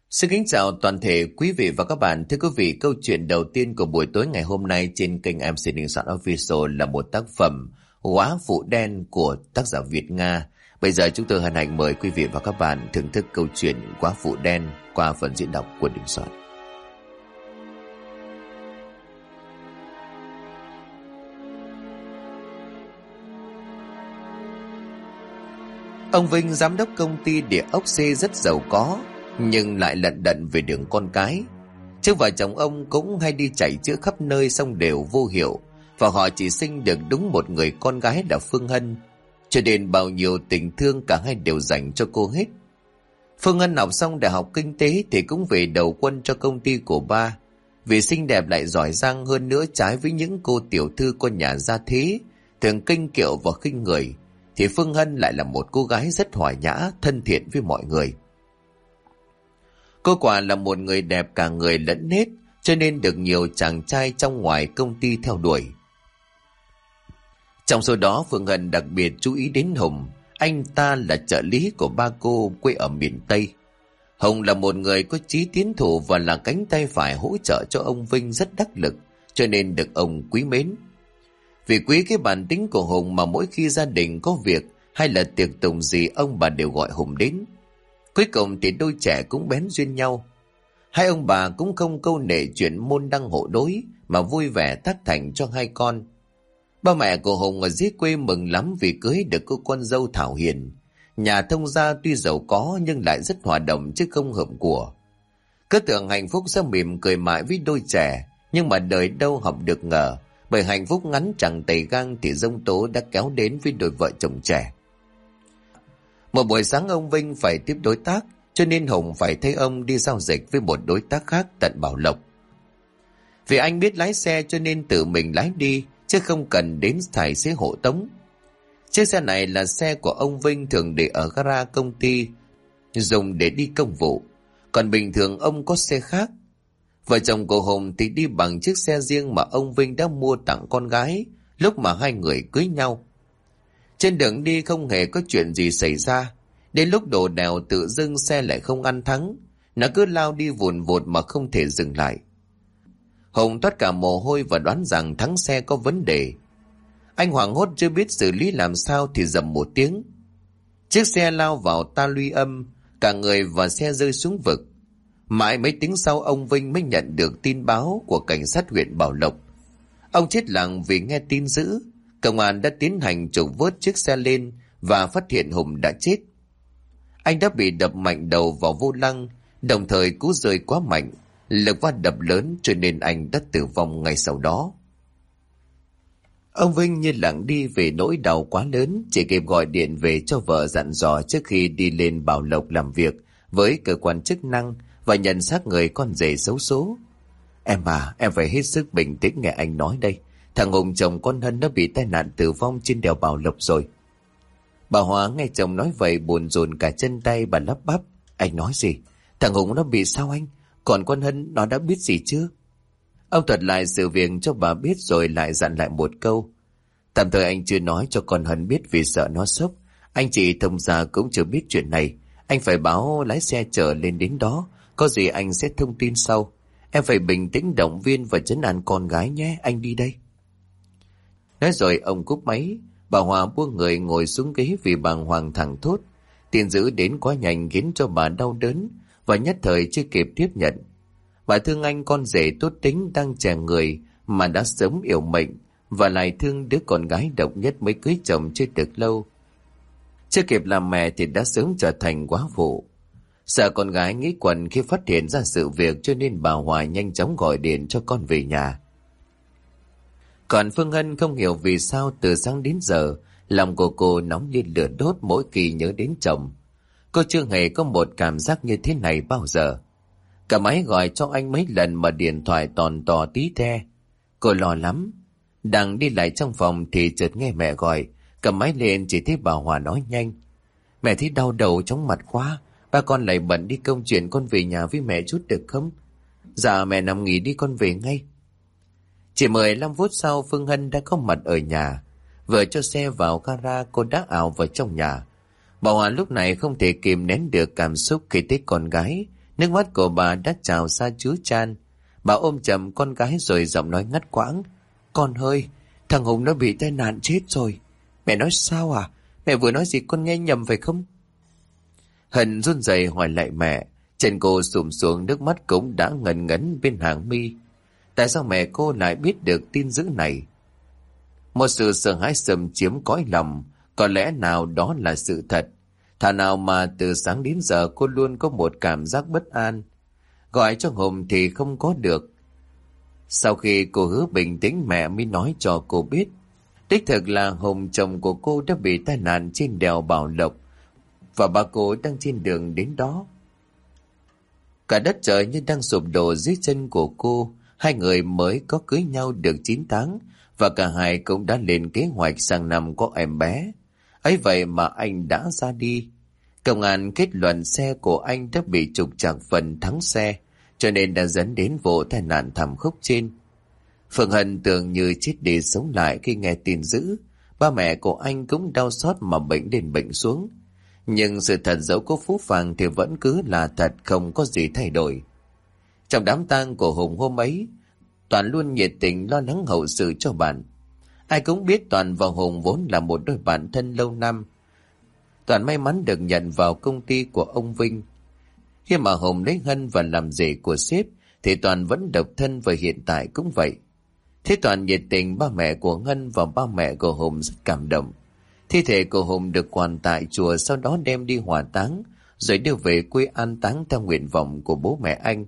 Xin kính chào toàn thể quý vị và các bạn. Thưa quý vị, câu chuyện đầu tiên của buổi tối ngày hôm nay trên kênh MC Đình Soạn Official là một tác phẩm Góa Phụ Đen của tác giả Việt Nga. Bây giờ chúng tôi hân hạnh mời quý vị và các bạn thưởng thức câu chuyện Góa Phụ Đen qua phần diễn đọc của Đình Soạn. Ông Vinh, giám đốc công ty địa ốc C rất giàu có, nhưng lại lận đận về đường con cái. Chứ vợ chồng ông cũng hay đi chạy chữa khắp nơi xong đều vô hiệu, và họ chỉ sinh được đúng một người con gái là Phương Hân, cho nên bao nhiêu tình thương cả hai đều dành cho cô hết. Phương Hân học xong đại học kinh tế thì cũng về đầu quân cho công ty của ba. Vì xinh đẹp lại giỏi giang, hơn nữa trái với những cô tiểu thư con nhà gia thế thường kinh kiệu và khinh người, thì Phương Hân lại là một cô gái rất hòa nhã, thân thiện với mọi người. Cô quả là một người đẹp cả người lẫn nết, cho nên được nhiều chàng trai trong ngoài công ty theo đuổi. Trong số đó, Phương Hân đặc biệt chú ý đến Hùng. Anh ta là trợ lý của ba cô, quê ở miền Tây. Hùng là một người có chí tiến thủ và là cánh tay phải hỗ trợ cho ông Vinh rất đắc lực, cho nên được ông quý mến. Vì quý cái bản tính của Hùng mà mỗi khi gia đình có việc hay là tiệc tùng gì, ông bà đều gọi Hùng đến. Cuối cùng thì đôi trẻ cũng bén duyên nhau. Hai ông bà cũng không câu nệ chuyện môn đăng hộ đối, mà vui vẻ tác thành cho hai con. Ba mẹ của Hùng ở dưới quê mừng lắm vì cưới được cô con dâu thảo hiền. Nhà thông gia tuy giàu có nhưng lại rất hòa đồng chứ không hợm của. Cứ tưởng hạnh phúc sẽ mỉm cười mãi với đôi trẻ, nhưng mà đời đâu học được ngờ, bởi hạnh phúc ngắn chẳng tầy gang thì giông tố đã kéo đến với đôi vợ chồng trẻ. Một buổi sáng ông Vinh phải tiếp đối tác, cho nên Hùng phải thay ông đi giao dịch với một đối tác khác tận Bảo Lộc. Vì anh biết lái xe cho nên tự mình lái đi, chứ không cần đến tài xế hộ tống. Chiếc xe này là xe của ông Vinh thường để ở gara công ty, dùng để đi công vụ. Còn bình thường ông có xe khác. Vợ chồng của Hùng thì đi bằng chiếc xe riêng mà ông Vinh đã mua tặng con gái lúc mà hai người cưới nhau. Trên đường đi không hề có chuyện gì xảy ra. Đến lúc đổ đèo tự dưng xe lại không ăn thắng. Nó cứ lao đi vùn vụt mà không thể dừng lại. Hùng toát cả mồ hôi và đoán rằng thắng xe có vấn đề. Anh hoảng hốt chưa biết xử lý làm sao thì rầm một tiếng. Chiếc xe lao vào ta luy âm, cả người và xe rơi xuống vực. Mãi mấy tiếng sau ông Vinh mới nhận được tin báo của cảnh sát huyện Bảo Lộc. Ông chết lặng vì nghe tin dữ. Công an đã tiến hành trục vớt chiếc xe lên và phát hiện Hùng đã chết. Anh đã bị đập mạnh đầu vào vô lăng, đồng thời cú rơi quá mạnh, lực va đập lớn cho nên anh đã tử vong ngay sau đó. Ông Vinh như lặng đi về nỗi đau quá lớn, chỉ kịp gọi điện về cho vợ dặn dò trước khi đi lên Bảo Lộc làm việc với cơ quan chức năng và nhận xác người con rể xấu số. Em à, em phải hết sức bình tĩnh nghe anh nói đây. Thằng Hùng chồng con Hân nó bị tai nạn tử vong trên đèo Bảo Lộc rồi. Bà Hóa nghe chồng nói vậy buồn rùn cả chân tay, bà lắp bắp. Anh nói gì? Thằng Hùng nó bị sao anh? Còn con Hân nó đã biết gì chưa? Ông thuật lại sự việc cho bà biết rồi lại dặn lại một câu. Tạm thời anh chưa nói cho con Hân biết vì sợ nó sốc. Anh chị thông gia cũng chưa biết chuyện này. Anh phải báo lái xe chở lên đến đó. Có gì anh sẽ thông tin sau. Em phải bình tĩnh động viên và trấn an con gái nhé. Anh đi đây. Nói rồi ông cúp máy. Bà Hòa buông người ngồi xuống ghế vì bàng hoàng thẳng thốt. Tin dữ đến quá nhanh khiến cho bà đau đớn và nhất thời chưa kịp tiếp nhận. Bà thương anh con rể tốt tính đang trẻ người mà đã sớm yêu mệnh, và lại thương đứa con gái độc nhất mới cưới chồng chưa được lâu. Chưa kịp làm mẹ thì đã sớm trở thành góa phụ. Sợ con gái nghĩ quẩn khi phát hiện ra sự việc cho nên bà Hòa nhanh chóng gọi điện cho con về nhà. Còn Phương Hân không hiểu vì sao từ sáng đến giờ lòng của cô nóng như lửa đốt mỗi khi nhớ đến chồng. Cô chưa hề có một cảm giác như thế này bao giờ. Cả máy gọi cho anh mấy lần mà điện thoại toàn tò tí te. Cô lo lắm. Đang đi lại trong phòng thì chợt nghe mẹ gọi. Cầm máy lên chỉ thấy bà Hòa nói nhanh. Mẹ thấy đau đầu chóng mặt quá. Ba con lại bận đi công chuyện, con về nhà với mẹ chút được không? Dạ mẹ nằm nghỉ đi, con về ngay. Chỉ 15 phút sau Phương Hân đã có mặt ở nhà. Vừa cho xe vào gara cô đã ảo vào trong nhà. Bà Hòa lúc này không thể kìm nén được cảm xúc khi thấy con gái Nước mắt của bà đã trào ra chứa chan. Bà ôm chầm con gái rồi giọng nói ngắt quãng. Con ơi, thằng Hùng nó bị tai nạn chết rồi. Mẹ nói sao à? Mẹ vừa nói gì con nghe nhầm phải không? Hân run rẩy hỏi lại mẹ. Chân cô sụm xuống, nước mắt cũng đã ngần ngấn bên hàng mi. Tại sao mẹ cô lại biết được tin dữ này? Một sự sợ hãi xâm chiếm cõi lòng. Có lẽ nào đó là sự thật. Thà nào mà từ sáng đến giờ cô luôn có một cảm giác bất an. Gọi cho Hùng thì không có được. Sau khi cô hứa bình tĩnh, mẹ mới nói cho cô biết. Đích thực là Hùng, chồng của cô, đã bị tai nạn trên đèo Bảo Lộc. Và ba cô đang trên đường đến đó. Cả đất trời như đang sụp đổ dưới chân của cô. Hai người mới có cưới nhau được 9 tháng. Và cả hai cũng đã lên kế hoạch sang năm có em bé. Ấy vậy mà anh đã ra đi. Công an kết luận xe của anh đã bị trục trặc phần thắng xe, cho nên đã dẫn đến vụ tai nạn thảm khốc trên. Phương Hân tưởng như chết đi sống lại khi nghe tin dữ. Ba mẹ của anh cũng đau xót mà bệnh đến bệnh xuống. Nhưng sự thật dẫu có phũ phàng thì vẫn cứ là thật, không có gì thay đổi. Trong đám tang của Hùng hôm ấy, Toàn luôn nhiệt tình lo lắng hậu sự cho bạn. Ai cũng biết Toàn và Hùng vốn là một đôi bạn thân lâu năm. Toàn may mắn được nhận vào công ty của ông Vinh. Khi mà Hùng lấy Hân và làm rể của sếp, thì Toàn vẫn độc thân và hiện tại cũng vậy. Thế Toàn nhiệt tình, ba mẹ của Hân và ba mẹ của Hùng rất cảm động. Thi thể của Hùng được quàn tại chùa, sau đó đem đi hỏa táng, rồi đưa về quê an táng theo nguyện vọng của bố mẹ anh.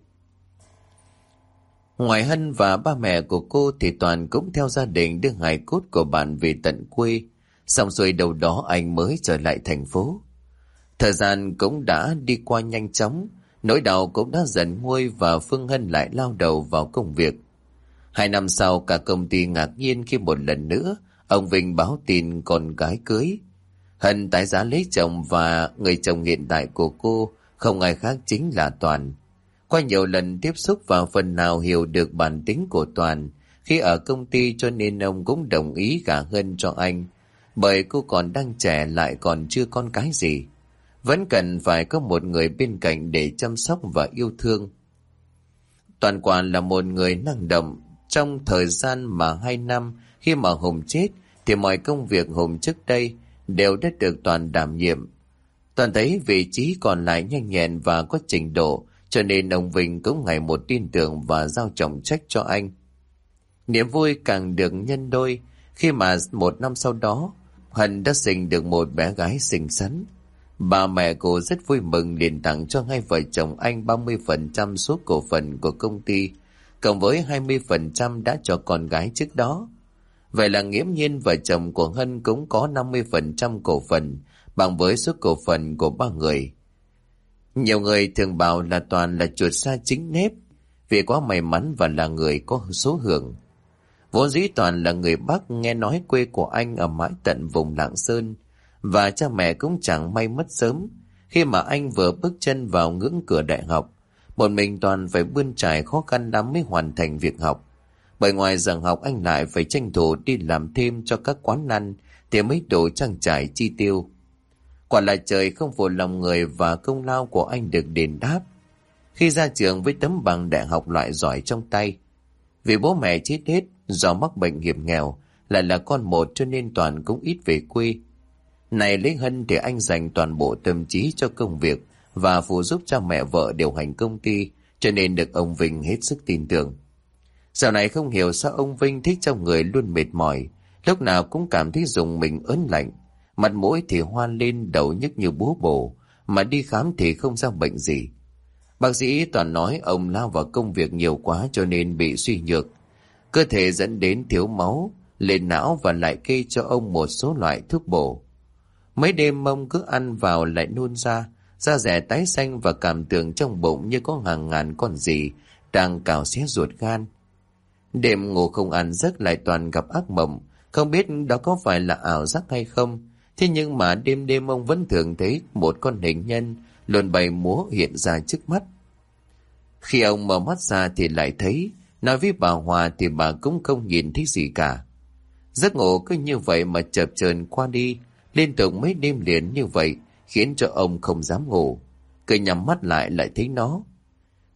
Ngoài Hân và ba mẹ của cô thì Toàn cũng theo gia đình đưa hài cốt của bạn về tận quê. Xong rồi đầu đó anh mới trở lại thành phố. Thời gian cũng đã đi qua nhanh chóng, nỗi đau cũng đã dần nguôi và Phương Hân lại lao đầu vào công việc. 2 năm sau, cả công ty ngạc nhiên khi một lần nữa ông Vinh báo tin con gái cưới. Hân tái giá lấy chồng và người chồng hiện tại của cô không ai khác chính là Toàn. Qua nhiều lần tiếp xúc và phần nào hiểu được bản tính của Toàn khi ở công ty, cho nên ông cũng đồng ý gả Hân cho anh. Bởi cô còn đang trẻ, lại còn chưa con cái gì, vẫn cần phải có một người bên cạnh để chăm sóc và yêu thương. Toàn quả là một người năng động. Trong thời gian mà 2 năm khi mà Hùng chết thì mọi công việc Hùng trước đây đều đã được Toàn đảm nhiệm. Toàn thấy vị trí còn lại nhanh nhẹn và có trình độ, cho nên ông Vinh cũng ngày một tin tưởng và giao trọng trách cho anh. Niềm vui càng được nhân đôi khi mà 1 năm sau đó Hân đã sinh được một bé gái xinh xắn. Ba mẹ cô rất vui mừng, liền tặng cho hai vợ chồng anh 30% số cổ phần của công ty, cộng với 20% đã cho con gái trước đó. Vậy là nghiễm nhiên vợ chồng của Hân cũng có 50% cổ phần, bằng với số cổ phần của 3 người. Nhiều người thường bảo là Toàn là chuột sa chính nếp, vì quá may mắn và là người có số hưởng. Vốn dĩ Toàn là người Bắc, nghe nói quê của anh ở mãi tận vùng Lạng Sơn, và cha mẹ cũng chẳng may mất sớm. Khi mà anh vừa bước chân vào ngưỡng cửa đại học, một mình Toàn phải bươn trải khó khăn lắm mới hoàn thành việc học. Bởi ngoài giờ học, anh lại phải tranh thủ đi làm thêm cho các quán ăn thì mới đủ trang trải chi tiêu. Quả là trời không phụ lòng người, và công lao của anh được đền đáp khi ra trường với tấm bằng đại học loại giỏi trong tay. Vì bố mẹ chết hết do mắc bệnh hiểm nghèo, lại là con một, cho nên Toàn cũng ít về quê. Này lấy Hân thì anh dành toàn bộ tâm trí cho công việc và phụ giúp cha mẹ vợ điều hành công ty, cho nên được ông Vinh hết sức tin tưởng. Dạo này không hiểu sao ông Vinh thích trong người luôn mệt mỏi, lúc nào cũng cảm thấy rùng mình ớn lạnh, mặt mũi thì hoan lên, đầu nhức như búa bổ, mà đi khám thì không ra bệnh gì. Bác sĩ Toàn nói ông lao vào công việc nhiều quá cho nên bị suy nhược, cơ thể dẫn đến thiếu máu lên não, và lại kê cho ông một số loại thuốc bổ. Mấy đêm ông cứ ăn vào lại nôn ra, da dẻ tái xanh và cảm tưởng trong bụng như có hàng ngàn con gì đang cào xé ruột gan. Đêm ngủ không ăn giấc, lại toàn gặp ác mộng, không biết đó có phải là ảo giác hay không. Thế nhưng mà đêm đêm ông vẫn thường thấy một con hình nhân luồn bay múa hiện ra trước mắt. Khi ông mở mắt ra thì lại thấy, nói với bà Hòa thì bà cũng không nhìn thấy gì cả. Giấc ngủ cứ như vậy mà chập chờn qua đi, liên tục mấy đêm liền như vậy, khiến cho ông không dám ngủ. Cứ nhắm mắt lại thấy nó.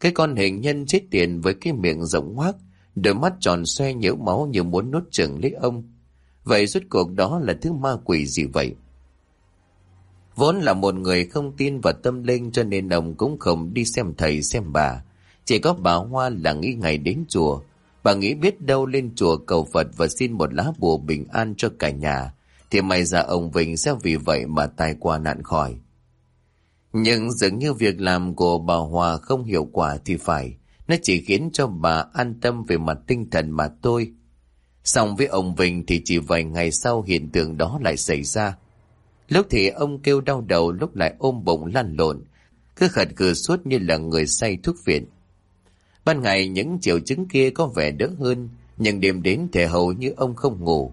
Cái con hình nhân chết tiệt với cái miệng rộng hoác, đôi mắt tròn xoe nhễu máu như muốn nuốt chửng lấy ông. Vậy rốt cuộc đó là thứ ma quỷ gì vậy? Vốn là một người không tin vào tâm linh, cho nên ông cũng không đi xem thầy xem bà. Chỉ có bà Hoa là nghĩ ngày đến chùa. Bà nghĩ biết đâu lên chùa cầu Phật và xin một lá bùa bình an cho cả nhà, thì may ra ông Vinh sẽ vì vậy mà tai qua nạn khỏi. Nhưng dường như việc làm của bà Hòa không hiệu quả thì phải, nó chỉ khiến cho bà an tâm về mặt tinh thần mà thôi. Song với ông Vinh thì chỉ vài ngày sau hiện tượng đó lại xảy ra. Lúc thì ông kêu đau đầu, lúc lại ôm bụng lăn lộn, cứ khật khừ suốt như là người say thuốc viện. Ban ngày những triệu chứng kia có vẻ đỡ hơn, nhưng đêm đến thì hầu như ông không ngủ.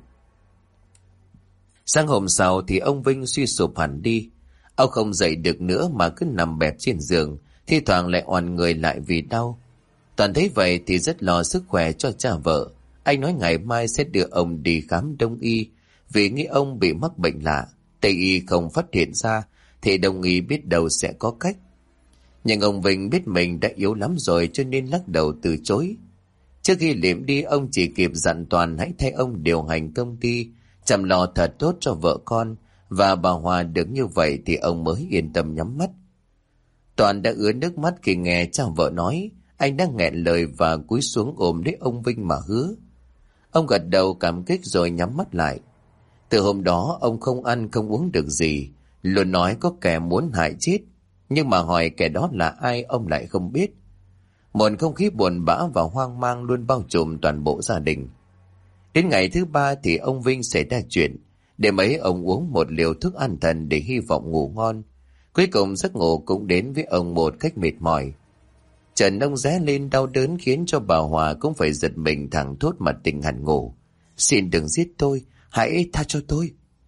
Sáng hôm sau thì ông Vinh suy sụp hẳn đi. Ông không dậy được nữa mà cứ nằm bẹp trên giường, thi thoảng lại oằn người lại vì đau. Toàn thấy vậy thì rất lo sức khỏe cho cha vợ. Anh nói ngày mai sẽ đưa ông đi khám đông y, vì nghĩ ông bị mắc bệnh lạ. Tây y không phát hiện ra thì đông y biết đâu sẽ có cách. Nhưng ông Vinh biết mình đã yếu lắm rồi, cho nên lắc đầu từ chối. Trước khi liệm đi, ông chỉ kịp dặn Toàn hãy thay ông điều hành công ty, chăm lo thật tốt cho vợ con và bà Hòa. Được như vậy thì ông mới yên tâm nhắm mắt. Toàn đã ứa nước mắt khi nghe cha vợ nói. Anh đang nghẹn lời và cúi xuống ôm lấy ông Vinh mà hứa. Ông gật đầu cảm kích rồi nhắm mắt lại. Từ hôm đó ông không ăn không uống được gì, luôn nói có kẻ muốn hại chết, nhưng mà hỏi kẻ đó là ai ông lại không biết. Một không khí buồn bã và hoang mang luôn bao trùm toàn bộ gia đình. Đến ngày thứ 3 thì ông Vinh xảy ra chuyện. Đêm ấy ông uống một liều thuốc an thần để hy vọng ngủ ngon. Cuối cùng giấc ngủ cũng đến với ông một cách mệt mỏi. Trần ông ré lên đau đớn khiến cho bà Hòa cũng phải giật mình thẳng thốt mà tỉnh hẳn ngủ. Xin đừng giết tôi, hãy tha cho tôi.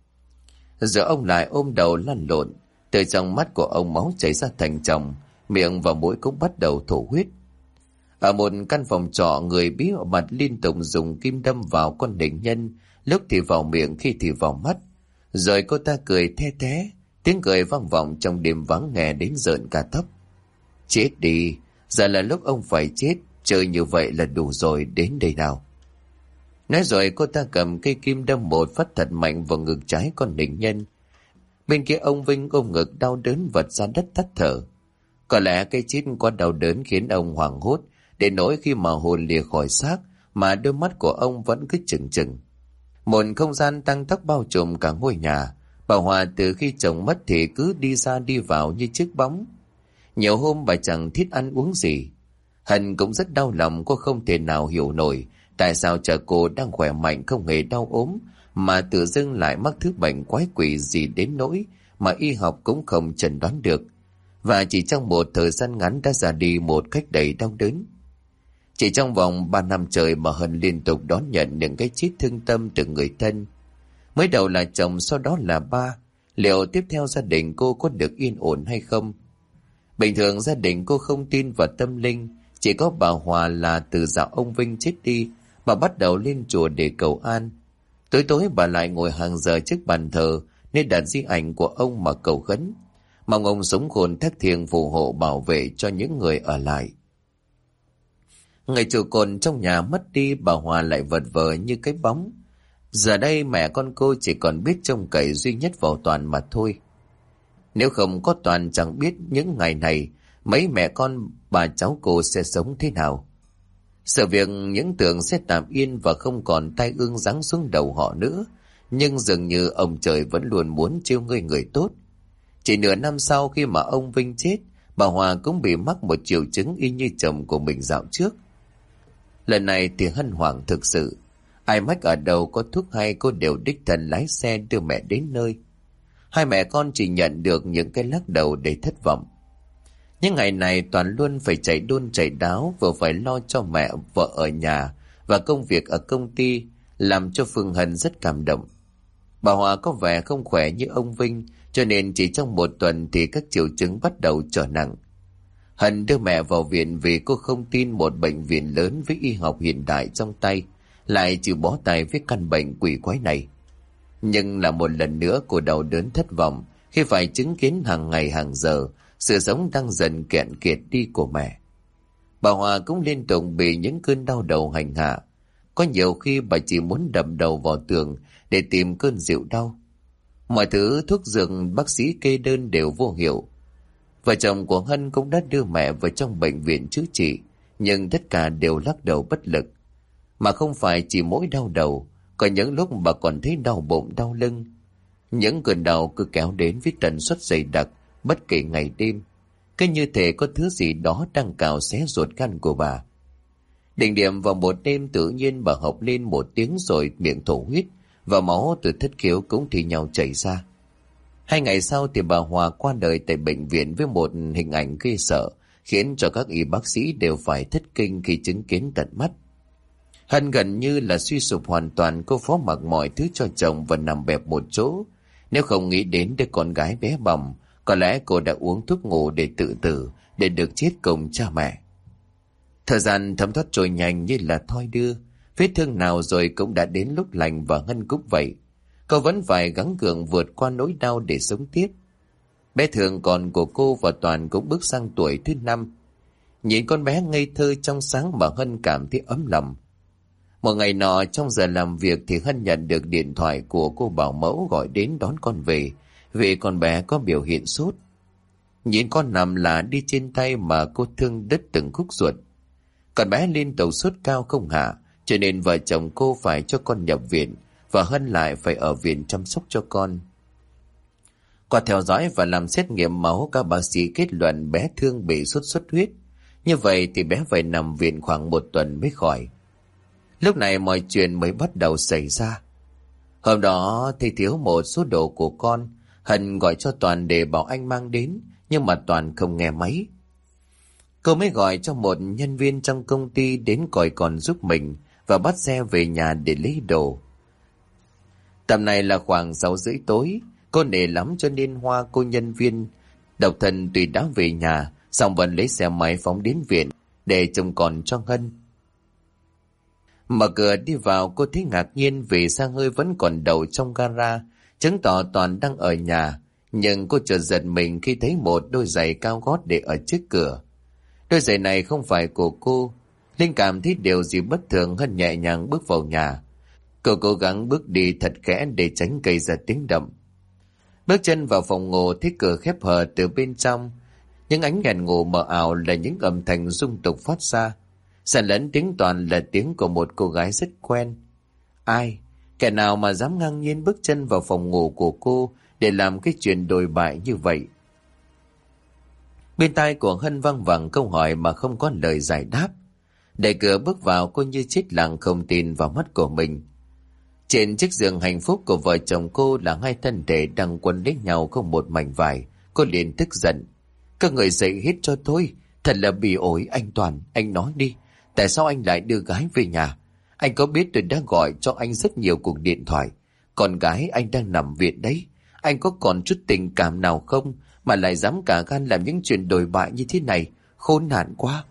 Giờ ông lại ôm đầu lăn lộn. Từ trong mắt của ông máu chảy ra thành chồng, miệng và mũi cũng bắt đầu thổ huyết. Ở một căn phòng trọ, người bí mật liên tục dùng kim đâm vào con định nhân, lúc thì vào miệng khi thì vào mắt. Rồi cô ta cười the thé, tiếng cười vang vọng trong đêm vắng nghe đến rợn cả tóc. Chết đi, giờ là lúc ông phải chết, chơi như vậy là đủ rồi, đến đây nào. Nói rồi cô ta cầm cây kim đâm một phát thật mạnh vào ngực trái con định nhân. Bên kia ông Vinh ôm ngực đau đớn vật ra đất tắt thở. Có lẽ cái chết quá đau đớn khiến ông hoảng hốt, đến nỗi khi mà hồn lìa khỏi xác mà đôi mắt của ông vẫn cứ trừng trừng. Một không gian tăng tóc bao trùm cả ngôi nhà. Bà Hòa từ khi chồng mất thì cứ đi ra đi vào như chiếc bóng. Nhiều hôm bà chẳng thích ăn uống gì. Hân cũng rất đau lòng, cô không thể nào hiểu nổi tại sao cha cô đang khỏe mạnh không hề đau ốm mà tự dưng lại mắc thứ bệnh quái quỷ gì đến nỗi mà y học cũng không chẩn đoán được, và chỉ trong một thời gian ngắn đã ra đi một cách đầy đau đớn. Chỉ trong vòng 3 năm trời mà Hân liên tục đón nhận những cái chết thương tâm từ người thân. Mới đầu là chồng, sau đó là ba. Liệu tiếp theo gia đình cô có được yên ổn hay không? Bình thường gia đình cô không tin vào tâm linh, chỉ có bà Hòa là từ dạo ông Vinh chết đi bà bắt đầu lên chùa để cầu an. Tối tối bà lại ngồi hàng giờ trước bàn thờ nên đặt di ảnh của ông mà cầu khấn, mong ông sống khôn thác thiêng phù hộ bảo vệ cho những người ở lại. Người trụ cột trong nhà mất đi, bà Hòa lại vật vờ như cái bóng. Giờ đây mẹ con cô chỉ còn biết trông cậy duy nhất vào Toàn mà thôi. Nếu không có Toàn, chẳng biết những ngày này mấy mẹ con bà cháu cô sẽ sống thế nào. Sự việc những tưởng sẽ tạm yên và không còn tai ương giáng xuống đầu họ nữa, nhưng dường như ông trời vẫn luôn muốn trêu ngươi người tốt. Chỉ nửa năm sau khi mà ông Vinh chết, bà Hòa cũng bị mắc một triệu chứng y như chồng của mình dạo trước. Lần này thì hân hoảng thực sự. Ai mách ở đâu có thuốc hay cô đều đích thân lái xe đưa mẹ đến nơi. Hai mẹ con chỉ nhận được những cái lắc đầu đầy thất vọng. Những ngày này Toàn luôn phải chạy đôn chạy đáo, vừa phải lo cho mẹ vợ ở nhà và công việc ở công ty, làm cho Phương Hân rất cảm động. Bà Hòa có vẻ không khỏe như ông Vinh, cho nên chỉ trong một tuần thì các triệu chứng bắt đầu trở nặng. Hân đưa mẹ vào viện vì cô không tin một bệnh viện lớn với y học hiện đại trong tay lại chịu bó tay với căn bệnh quỷ quái này. Nhưng là một lần nữa cô đau đớn thất vọng khi phải chứng kiến hàng ngày hàng giờ sự sống đang dần cạn kiệt đi của mẹ. Bà Hòa cũng liên tục bị những cơn đau đầu hành hạ. Có nhiều khi bà chỉ muốn đập đầu vào tường để tìm cơn dịu đau. Mọi thứ thuốc dược bác sĩ kê đơn đều vô hiệu. Vợ chồng của Hân cũng đã đưa mẹ vào trong bệnh viện chữa trị, nhưng tất cả đều lắc đầu bất lực. Mà không phải chỉ mỗi đau đầu, có những lúc bà còn thấy đau bụng, đau lưng. Những cơn đau cứ kéo đến với tần suất dày đặc, bất kể ngày đêm. Cứ như thể có thứ gì đó đang cào xé ruột gan của bà. Đỉnh điểm vào một đêm tự nhiên bà hộc lên một tiếng rồi miệng thổ huyết, và máu từ thất khiếu cũng thì nhau chảy ra. 2 ngày sau thì bà Hòa qua đời tại bệnh viện với một hình ảnh ghê sợ, khiến cho các y bác sĩ đều phải thất kinh khi chứng kiến tận mắt. Hân gần như là suy sụp hoàn toàn, cô phó mặc mọi thứ cho chồng và nằm bẹp một chỗ. Nếu không nghĩ đến đứa con gái bé bỏng, có lẽ cô đã uống thuốc ngủ để tự tử, để được chết cùng cha mẹ. Thời gian thấm thoát trôi nhanh như là thoi đưa. Vết thương nào rồi cũng đã đến lúc lành, và Hân cũng vậy. Cô vẫn phải gắng gượng vượt qua nỗi đau để sống tiếp. Bé Thường con của cô và Toàn cũng bước sang tuổi thứ 5. Nhìn con bé ngây thơ trong sáng mà Hân cảm thấy ấm lòng. Một ngày nọ trong giờ làm việc thì Hân nhận được điện thoại của cô bảo mẫu gọi đến đón con về, vì con bé có biểu hiện sốt. Nhìn con nằm là đi trên tay mà cô thương đứt từng khúc ruột. Con bé liên tục sốt cao không hạ, cho nên vợ chồng cô phải cho con nhập viện, và Hân lại phải ở viện chăm sóc cho con. Qua theo dõi và làm xét nghiệm máu, các bác sĩ kết luận bé Thương bị sốt xuất huyết. Như vậy thì bé phải nằm viện khoảng 1 tuần mới khỏi. Lúc này mọi chuyện mới bắt đầu xảy ra. Hôm đó thì thiếu một số đồ của con. Hân gọi cho Toàn để bảo anh mang đến, nhưng mà Toàn không nghe máy. Cô mới gọi cho một nhân viên trong công ty đến coi còn giúp mình, và bắt xe về nhà để lấy đồ. Tầm này là khoảng 6:30 tối. Cô nể lắm cho nên Hoa, cô nhân viên độc thân tuy đã về nhà, song vẫn lấy xe máy phóng đến viện để trông còn cho Hân. Mở cửa đi vào, cô thấy ngạc nhiên vì xe hơi vẫn còn đậu trong gara, chứng tỏ Toàn đang ở nhà. Nhưng cô chợt giật mình khi thấy một đôi giày cao gót để ở trước cửa. Đôi giày này không phải của cô. Linh cảm thấy điều gì bất thường, Hân nhẹ nhàng bước vào nhà. Cô cố gắng bước đi thật khẽ để tránh gây ra tiếng động. Bước chân vào phòng ngủ, thấy cửa khép hờ từ bên trong. Những ánh đèn ngủ mờ ảo là những âm thanh rung tục phát ra. Xen lẫn tiếng Toàn là tiếng của một cô gái rất quen. Ai? Kẻ nào mà dám ngang nhiên bước chân vào phòng ngủ của cô để làm cái chuyện đồi bại như vậy? Bên tai của Hân văng vẳng câu hỏi mà không có lời giải đáp. Đẩy cửa bước vào, cô như chết lặng không tin vào mắt của mình. Trên chiếc giường hạnh phúc của vợ chồng cô là 2 thân thể đang quấn lấy nhau không một mảnh vải. Cô liền tức giận. Các người dậy hết cho tôi. Thật là bỉ ổi. Anh Toàn, anh nói đi. Tại sao anh lại đưa gái về nhà? Anh có biết tôi đã gọi cho anh rất nhiều cuộc điện thoại. Con gái anh đang nằm viện đấy. Anh có còn chút tình cảm nào không mà lại dám cả gan làm những chuyện đồi bại như thế này? Khốn nạn quá.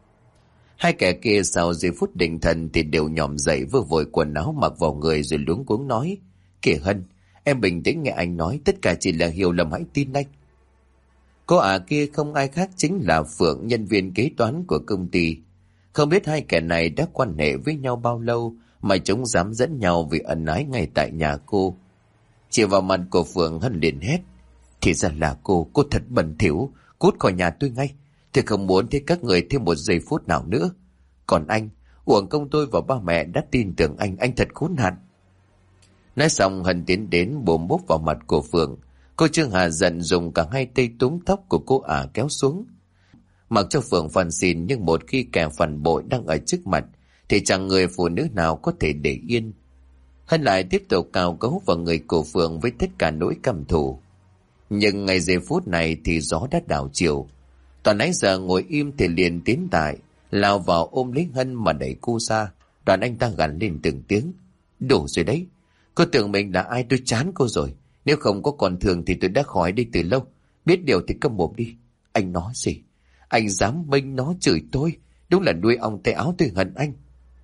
2 kẻ kia sau giây phút định thần thì đều nhòm dậy, vừa vội quần áo mặc vào người rồi luống cuống nói: Kìa Hân, em bình tĩnh nghe anh nói, tất cả chỉ là hiểu lầm, hãy tin anh. Cô kia không ai khác chính là Phượng, nhân viên kế toán của công ty. Không biết 2 kẻ này đã quan hệ với nhau bao lâu mà chúng dám dẫn nhau vì ân ái ngay tại nhà cô. Chỉ vào mặt của Phượng, Hân liền hét: Thì ra là cô thật bẩn thỉu, cút khỏi nhà tôi ngay. Tôi không muốn thấy các người thêm một giây phút nào nữa. Còn anh, uổng công tôi và ba mẹ đã tin tưởng anh thật khốn nạn. Nói xong, Hân tiến đến bốm bốp vào mặt của Phượng. Cô Trương Hà giận dùng cả 2 tay túm tóc của cô kéo xuống. Mặc cho Phượng phàn xin, nhưng một khi kẻ phản bội đang ở trước mặt thì chẳng người phụ nữ nào có thể để yên. Hân lại tiếp tục cào cấu vào người của Phượng với tất cả nỗi căm thù. Nhưng ngay giây phút này thì gió đã đảo chiều. Toàn nãy giờ ngồi im thì liền tiến tại, lao vào ôm lấy Hân mà đẩy cô ra. Đoàn anh ta gằn lên từng tiếng: Đủ rồi đấy, cô tưởng mình là ai? Tôi chán cô rồi. Nếu không có còn Thường thì tôi đã khỏi đi từ lâu. Biết điều thì câm mồm đi. Anh nói gì? Anh dám bênh nó chửi tôi? Đúng là nuôi ong tay áo, tôi hận anh.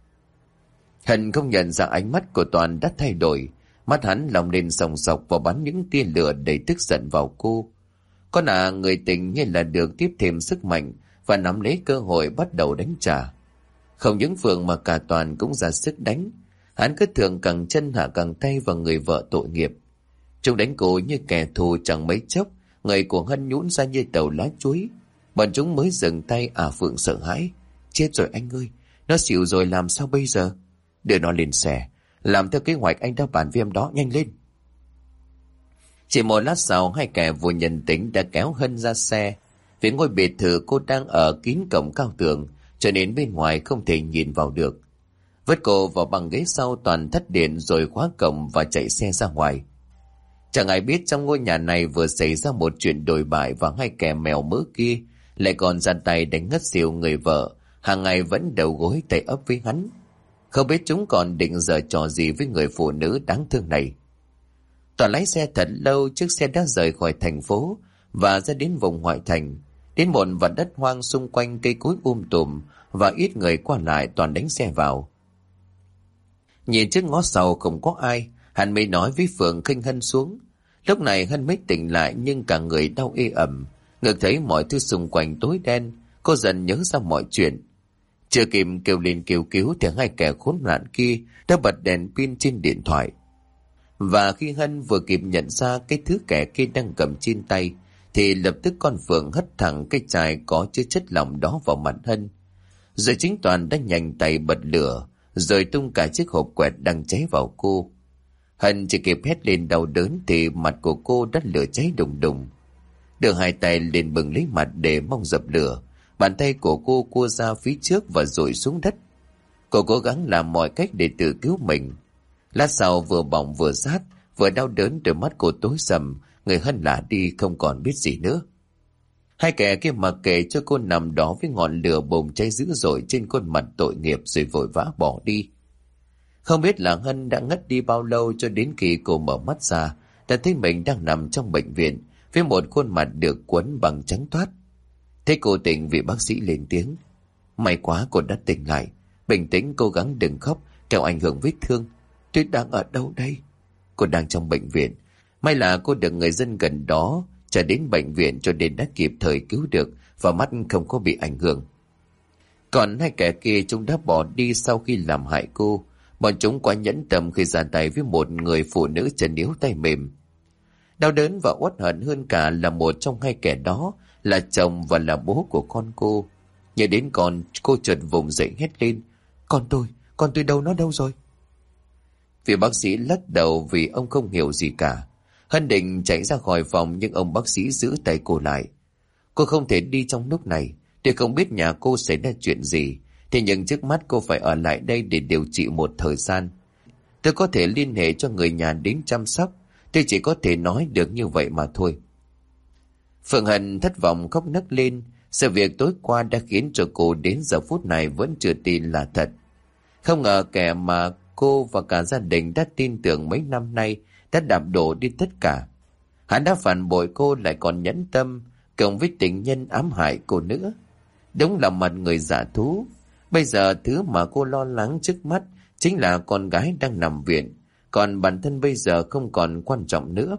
Hân không nhận ra ánh mắt của Toàn đã thay đổi. Mắt hắn lòng lên sòng sọc và bắn những tia lửa đầy tức giận vào cô. Con người tình như là được tiếp thêm sức mạnh và nắm lấy cơ hội bắt đầu đánh trả. Không những Phượng mà cả Toàn cũng ra sức đánh. Hắn cứ thường cẳng chân hạ cẳng tay vào người vợ tội nghiệp. Chúng đánh cô như kẻ thù, chẳng mấy chốc người của Hân nhũn ra như tàu lá chuối. Bọn chúng mới dừng tay. Phượng sợ hãi. Chết rồi anh ơi, nó xỉu rồi, làm sao bây giờ? Đưa nó lên xe, làm theo kế hoạch anh đã bàn với em đó, nhanh lên. Chỉ một lát sau, hai kẻ vô nhân tính đã kéo Hân ra xe. Vì ngôi biệt thự cô đang ở kín cổng cao tường, cho nên bên ngoài không thể nhìn vào được. Vứt cô vào bằng ghế sau, Toàn thắt điện rồi khóa cổng và chạy xe ra ngoài. Chẳng ai biết trong ngôi nhà này vừa xảy ra một chuyện đồi bại, và hai kẻ mèo mỡ kia lại còn ra tay đánh ngất xỉu người vợ, hàng ngày vẫn đầu gối tay ấp với hắn. Không biết chúng còn định giở trò gì với người phụ nữ đáng thương này. Toàn lái xe thật lâu, chiếc xe đã rời khỏi thành phố và ra đến vùng ngoại thành, đến một vạt đất hoang xung quanh cây cối tùm và ít người qua lại. Toàn đánh xe vào. Nhìn trước ngó sau không có ai, hắn mới nói với Phượng khênh Hân xuống. Lúc này Hân mới tỉnh lại, nhưng cả người đau ê ẩm, ngực thấy mọi thứ xung quanh tối đen. Cô dần nhớ ra mọi chuyện. Chưa kịp kêu lên kêu cứu thì hai kẻ khốn nạn kia đã bật đèn pin trên điện thoại. Và khi Hân vừa kịp nhận ra cái thứ kẻ kia đang cầm trên tay, thì lập tức con Phượng hất thẳng cái chai có chứa chất lỏng đó vào mặt Hân. Rồi chính Toàn đã nhanh tay bật lửa, rồi tung cả chiếc hộp quẹt đang cháy vào cô. Hân chỉ kịp hét lên đau đớn thì mặt của cô đã lửa cháy đùng đùng. Đưa hai tay lên bừng lấy mặt để mong dập lửa. Bàn tay của cô cua ra phía trước và rội xuống đất. Cô cố gắng làm mọi cách để tự cứu mình. Lát sau vừa bỏng vừa rát, vừa đau đớn, đôi mắt cô tối sầm, người Hân lả đi không còn biết gì nữa. Hai kẻ kia mặc kệ cho cô nằm đó với ngọn lửa bùng cháy dữ dội trên khuôn mặt tội nghiệp, rồi vội vã bỏ đi. Không biết là Hân đã ngất đi bao lâu, cho đến khi cô mở mắt ra đã thấy mình đang nằm trong bệnh viện với một khuôn mặt được quấn bằng trắng toát. Thế cô tỉnh vì bác sĩ lên tiếng. May quá cô đã tỉnh lại. Bình tĩnh, cố gắng đừng khóc, kẻo ảnh hưởng vết thương. Tôi đang ở đâu đây? Cô đang trong bệnh viện. May là cô được người dân gần đó trở đến bệnh viện, cho nên đã kịp thời cứu được và mắt không có bị ảnh hưởng. Còn hai kẻ kia chúng đã bỏ đi sau khi làm hại cô. Bọn chúng quá nhẫn tâm khi ra tay với một người phụ nữ chân yếu tay mềm. Đau đớn và uất hận hơn cả là một trong hai kẻ đó là chồng và là bố của con cô. Nhớ đến con, cô chợt vùng dậy hét lên. Con tôi đâu, nó đâu rồi? Vị bác sĩ lắc đầu vì ông không hiểu gì cả. Hân định chạy ra khỏi phòng, nhưng ông bác sĩ giữ tay cô lại. Cô không thể đi trong lúc này, để không biết nhà cô xảy ra chuyện gì. Thế nhưng trước mắt cô phải ở lại đây để điều trị một thời gian. Tôi có thể liên hệ cho người nhà đến chăm sóc. Tôi chỉ có thể nói được như vậy mà thôi. Phượng Hân thất vọng khóc nấc lên. Sự việc tối qua đã khiến cho cô đến giờ phút này vẫn chưa tin là thật. Không ngờ kẻ mà cô và cả gia đình đã tin tưởng mấy năm nay đã đạp đổ đi tất cả. Hắn đã phản bội cô, lại còn nhẫn tâm cộng với tình nhân ám hại cô nữa. Đúng là mặt người giả thú. Bây giờ thứ mà cô lo lắng trước mắt chính là con gái đang nằm viện, còn bản thân bây giờ không còn quan trọng nữa.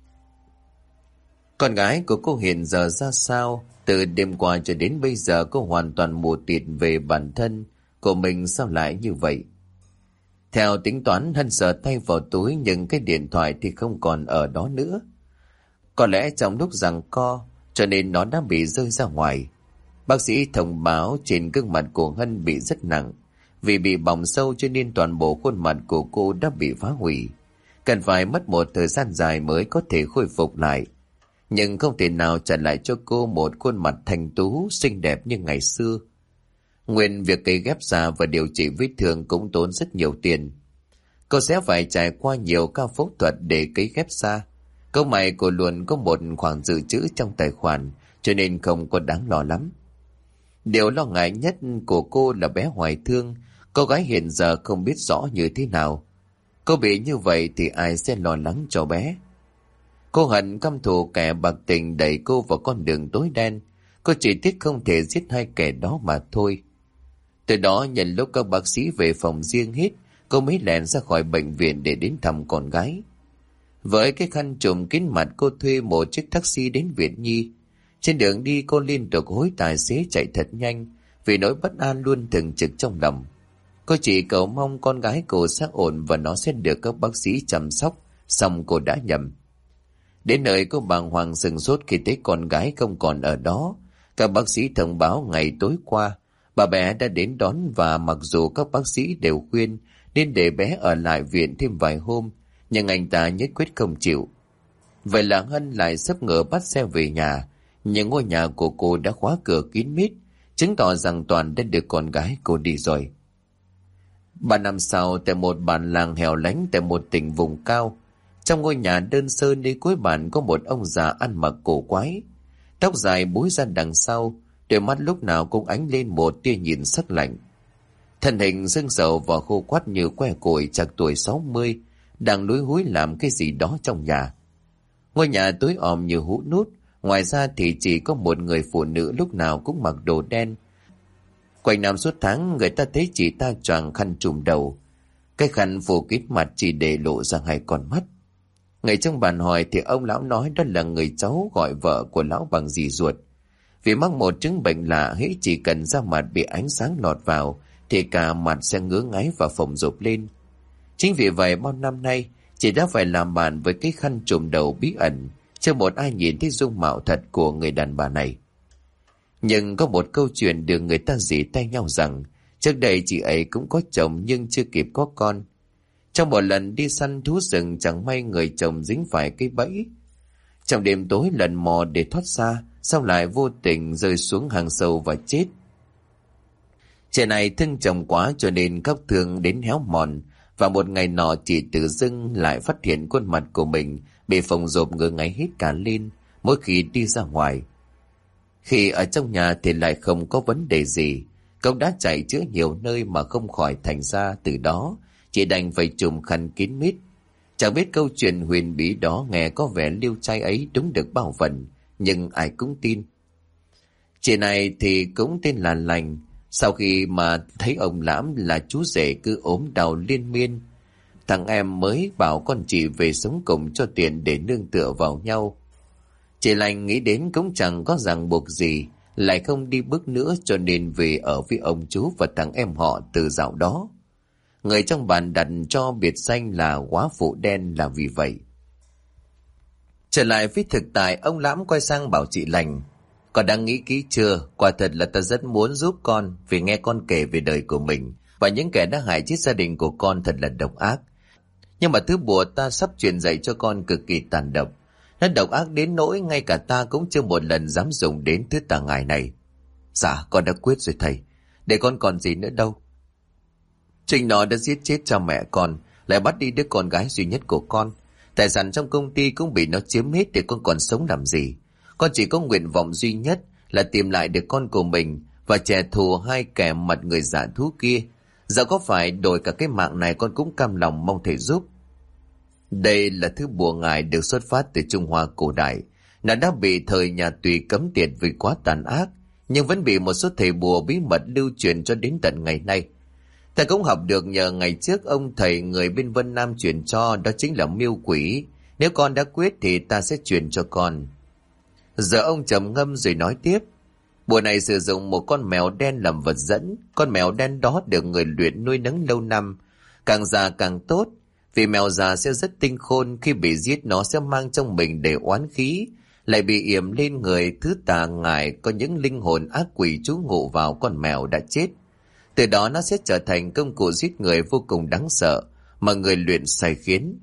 Con gái của cô hiện giờ ra sao? Từ đêm qua cho đến bây giờ cô hoàn toàn mù tịt về bản thân của mình, sao lại như vậy? Theo tính toán, Hân sờ tay vào túi, nhưng cái điện thoại thì không còn ở đó nữa. Có lẽ trong lúc giằng co cho nên nó đã bị rơi ra ngoài. Bác sĩ thông báo trên gương mặt của Hân bị rất nặng. Vì bị bỏng sâu cho nên toàn bộ khuôn mặt của cô đã bị phá hủy. Cần phải mất một thời gian dài mới có thể khôi phục lại. Nhưng không thể nào trả lại cho cô một khuôn mặt thanh tú, xinh đẹp như ngày xưa. Nguyên việc cấy ghép da và điều trị vết thương cũng tốn rất nhiều tiền. Cô sẽ phải trải qua nhiều ca phẫu thuật để cấy ghép da. Câu may cô luôn có một khoản dự trữ trong tài khoản, cho nên không có đáng lo lắm. Điều lo ngại nhất của cô là bé Hoài Thương. Cô gái hiện giờ không biết rõ như thế nào. Cô bị như vậy thì ai sẽ lo lắng cho bé? Cô hận căm thù kẻ bạc tình đẩy cô vào con đường tối đen. Cô chỉ tiếc không thể giết hai kẻ đó mà thôi. Từ đó nhân lúc các bác sĩ về phòng riêng hết, cô mới lẻn ra khỏi bệnh viện để đến thăm con gái. Với cái khăn trùm kín mặt, cô thuê một chiếc taxi đến Việt Nhi. Trên đường đi cô liên tục hối tài xế chạy thật nhanh, vì nỗi bất an luôn thường trực trong lòng. Cô chỉ cầu mong con gái cô sẽ ổn và nó sẽ được các bác sĩ chăm sóc, xong cô đã nhầm. Đến nơi cô bàng hoàng sửng sốt khi thấy con gái không còn ở đó. Các bác sĩ thông báo ngày tối qua, bà bé đã đến đón và mặc dù các bác sĩ đều khuyên nên để bé ở lại viện thêm vài hôm, nhưng anh ta nhất quyết không chịu. Vậy là Hân lại sắp ngỡ bắt xe về nhà, nhưng ngôi nhà của cô đã khóa cửa kín mít, chứng tỏ rằng Toàn đã được con gái cô đi rồi. 3 năm sau, tại một bản làng hẻo lánh tại một tỉnh vùng cao, trong ngôi nhà đơn sơ nơi cuối bản có một ông già ăn mặc cổ quái, tóc dài búi ra đằng sau, đôi mắt lúc nào cũng ánh lên một tia nhìn sắc lạnh. Thân hình xương xàu và khô quắt như que củi, chạc tuổi 60, đang lúi húi làm cái gì đó trong nhà. Ngôi nhà tối om như hũ nút, ngoài ra thì chỉ có một người phụ nữ lúc nào cũng mặc đồ đen. Quanh năm suốt tháng người ta thấy chị ta choàng khăn trùm đầu, cái khăn phủ kín mặt chỉ để lộ ra 2 con mắt. Người trong bàn hỏi thì ông lão nói đó là người cháu gọi vợ của lão bằng dì ruột. Vì mắc một chứng bệnh lạ, hễ chỉ cần da mặt bị ánh sáng lọt vào thì cả mặt sẽ ngứa ngáy và phồng rộp lên. Chính vì vậy bao năm nay chị đã phải làm bạn với cái khăn trùm đầu bí ẩn, chưa một ai nhìn thấy dung mạo thật của người đàn bà này. Nhưng có một câu chuyện được người ta rỉ tay nhau rằng trước đây chị ấy cũng có chồng nhưng chưa kịp có con. Trong một lần đi săn thú rừng, chẳng may người chồng dính phải cái bẫy. Trong đêm tối lần mò để thoát ra, sau lại vô tình rơi xuống hang sâu và chết. Trẻ này thương chồng quá cho nên khóc thương đến héo mòn, và một ngày nọ chị tự dưng lại phát hiện khuôn mặt của mình bị phồng rộp ngứa ngáy hết cả lên mỗi khi đi ra ngoài. Khi ở trong nhà thì lại không có vấn đề gì, cậu đã chạy chữa nhiều nơi mà không khỏi, thành ra từ đó chị đành phải trùm khăn kín mít. Chẳng biết câu chuyện huyền bí đó nghe có vẻ liêu trai ấy đúng được bao phần, nhưng ai cũng tin. Chị này thì cũng tên là Lành. Sau khi mà thấy ông Lãm là chú rể cứ ốm đau liên miên, thằng em mới bảo con chị về sống cùng cho tiền để nương tựa vào nhau. Chị Lành nghĩ đến cũng chẳng có ràng buộc gì, lại không đi bước nữa cho nên về ở với ông chú và thằng em họ từ dạo đó. Người trong bản đặt cho biệt danh là góa phụ đen là vì vậy. Trở lại với thực tại, ông Lãm quay sang bảo chị Lành: "Con đang nghĩ kỹ chưa? Quả thật là ta rất muốn giúp con, vì nghe con kể về đời của mình và những kẻ đã hại chết gia đình của con thật là độc ác. Nhưng mà thứ bùa ta sắp truyền dạy cho con cực kỳ tàn độc. Nó độc ác đến nỗi ngay cả ta cũng chưa một lần dám dùng đến thứ tà ngải này." "Dạ, con đã quyết rồi thầy. Để con còn gì nữa đâu. Trình nó đã giết chết cha mẹ con, lại bắt đi đứa con gái duy nhất của con. Tài sản trong công ty cũng bị nó chiếm hết, thì con còn sống làm gì? Con chỉ có nguyện vọng duy nhất là tìm lại được con của mình và trả thù 2 kẻ mặt người giả thú kia. Dẫu có phải đổi cả cái mạng này, con cũng cam lòng mong thầy giúp." Đây là thứ bùa ngải được xuất phát từ Trung Hoa cổ đại. Nó đã bị thời nhà Tùy cấm tiệt vì quá tàn ác, nhưng vẫn bị một số thầy bùa bí mật lưu truyền cho đến tận ngày nay. Thầy cũng học được nhờ ngày trước ông thầy người bên Vân Nam truyền cho, đó chính là miêu quỷ. Nếu con đã quyết thì ta sẽ truyền cho con. Giờ ông trầm ngâm rồi nói tiếp: "Bùa này sử dụng một con mèo đen làm vật dẫn. Con mèo đen đó được người luyện nuôi nấng lâu năm, càng già càng tốt. Vì mèo già sẽ rất tinh khôn, khi bị giết nó sẽ mang trong mình để oán khí, lại bị yểm lên người thứ tà ngải có những linh hồn ác quỷ trú ngụ vào con mèo đã chết. Từ đó nó sẽ trở thành công cụ giết người vô cùng đáng sợ mà người luyện sai khiến."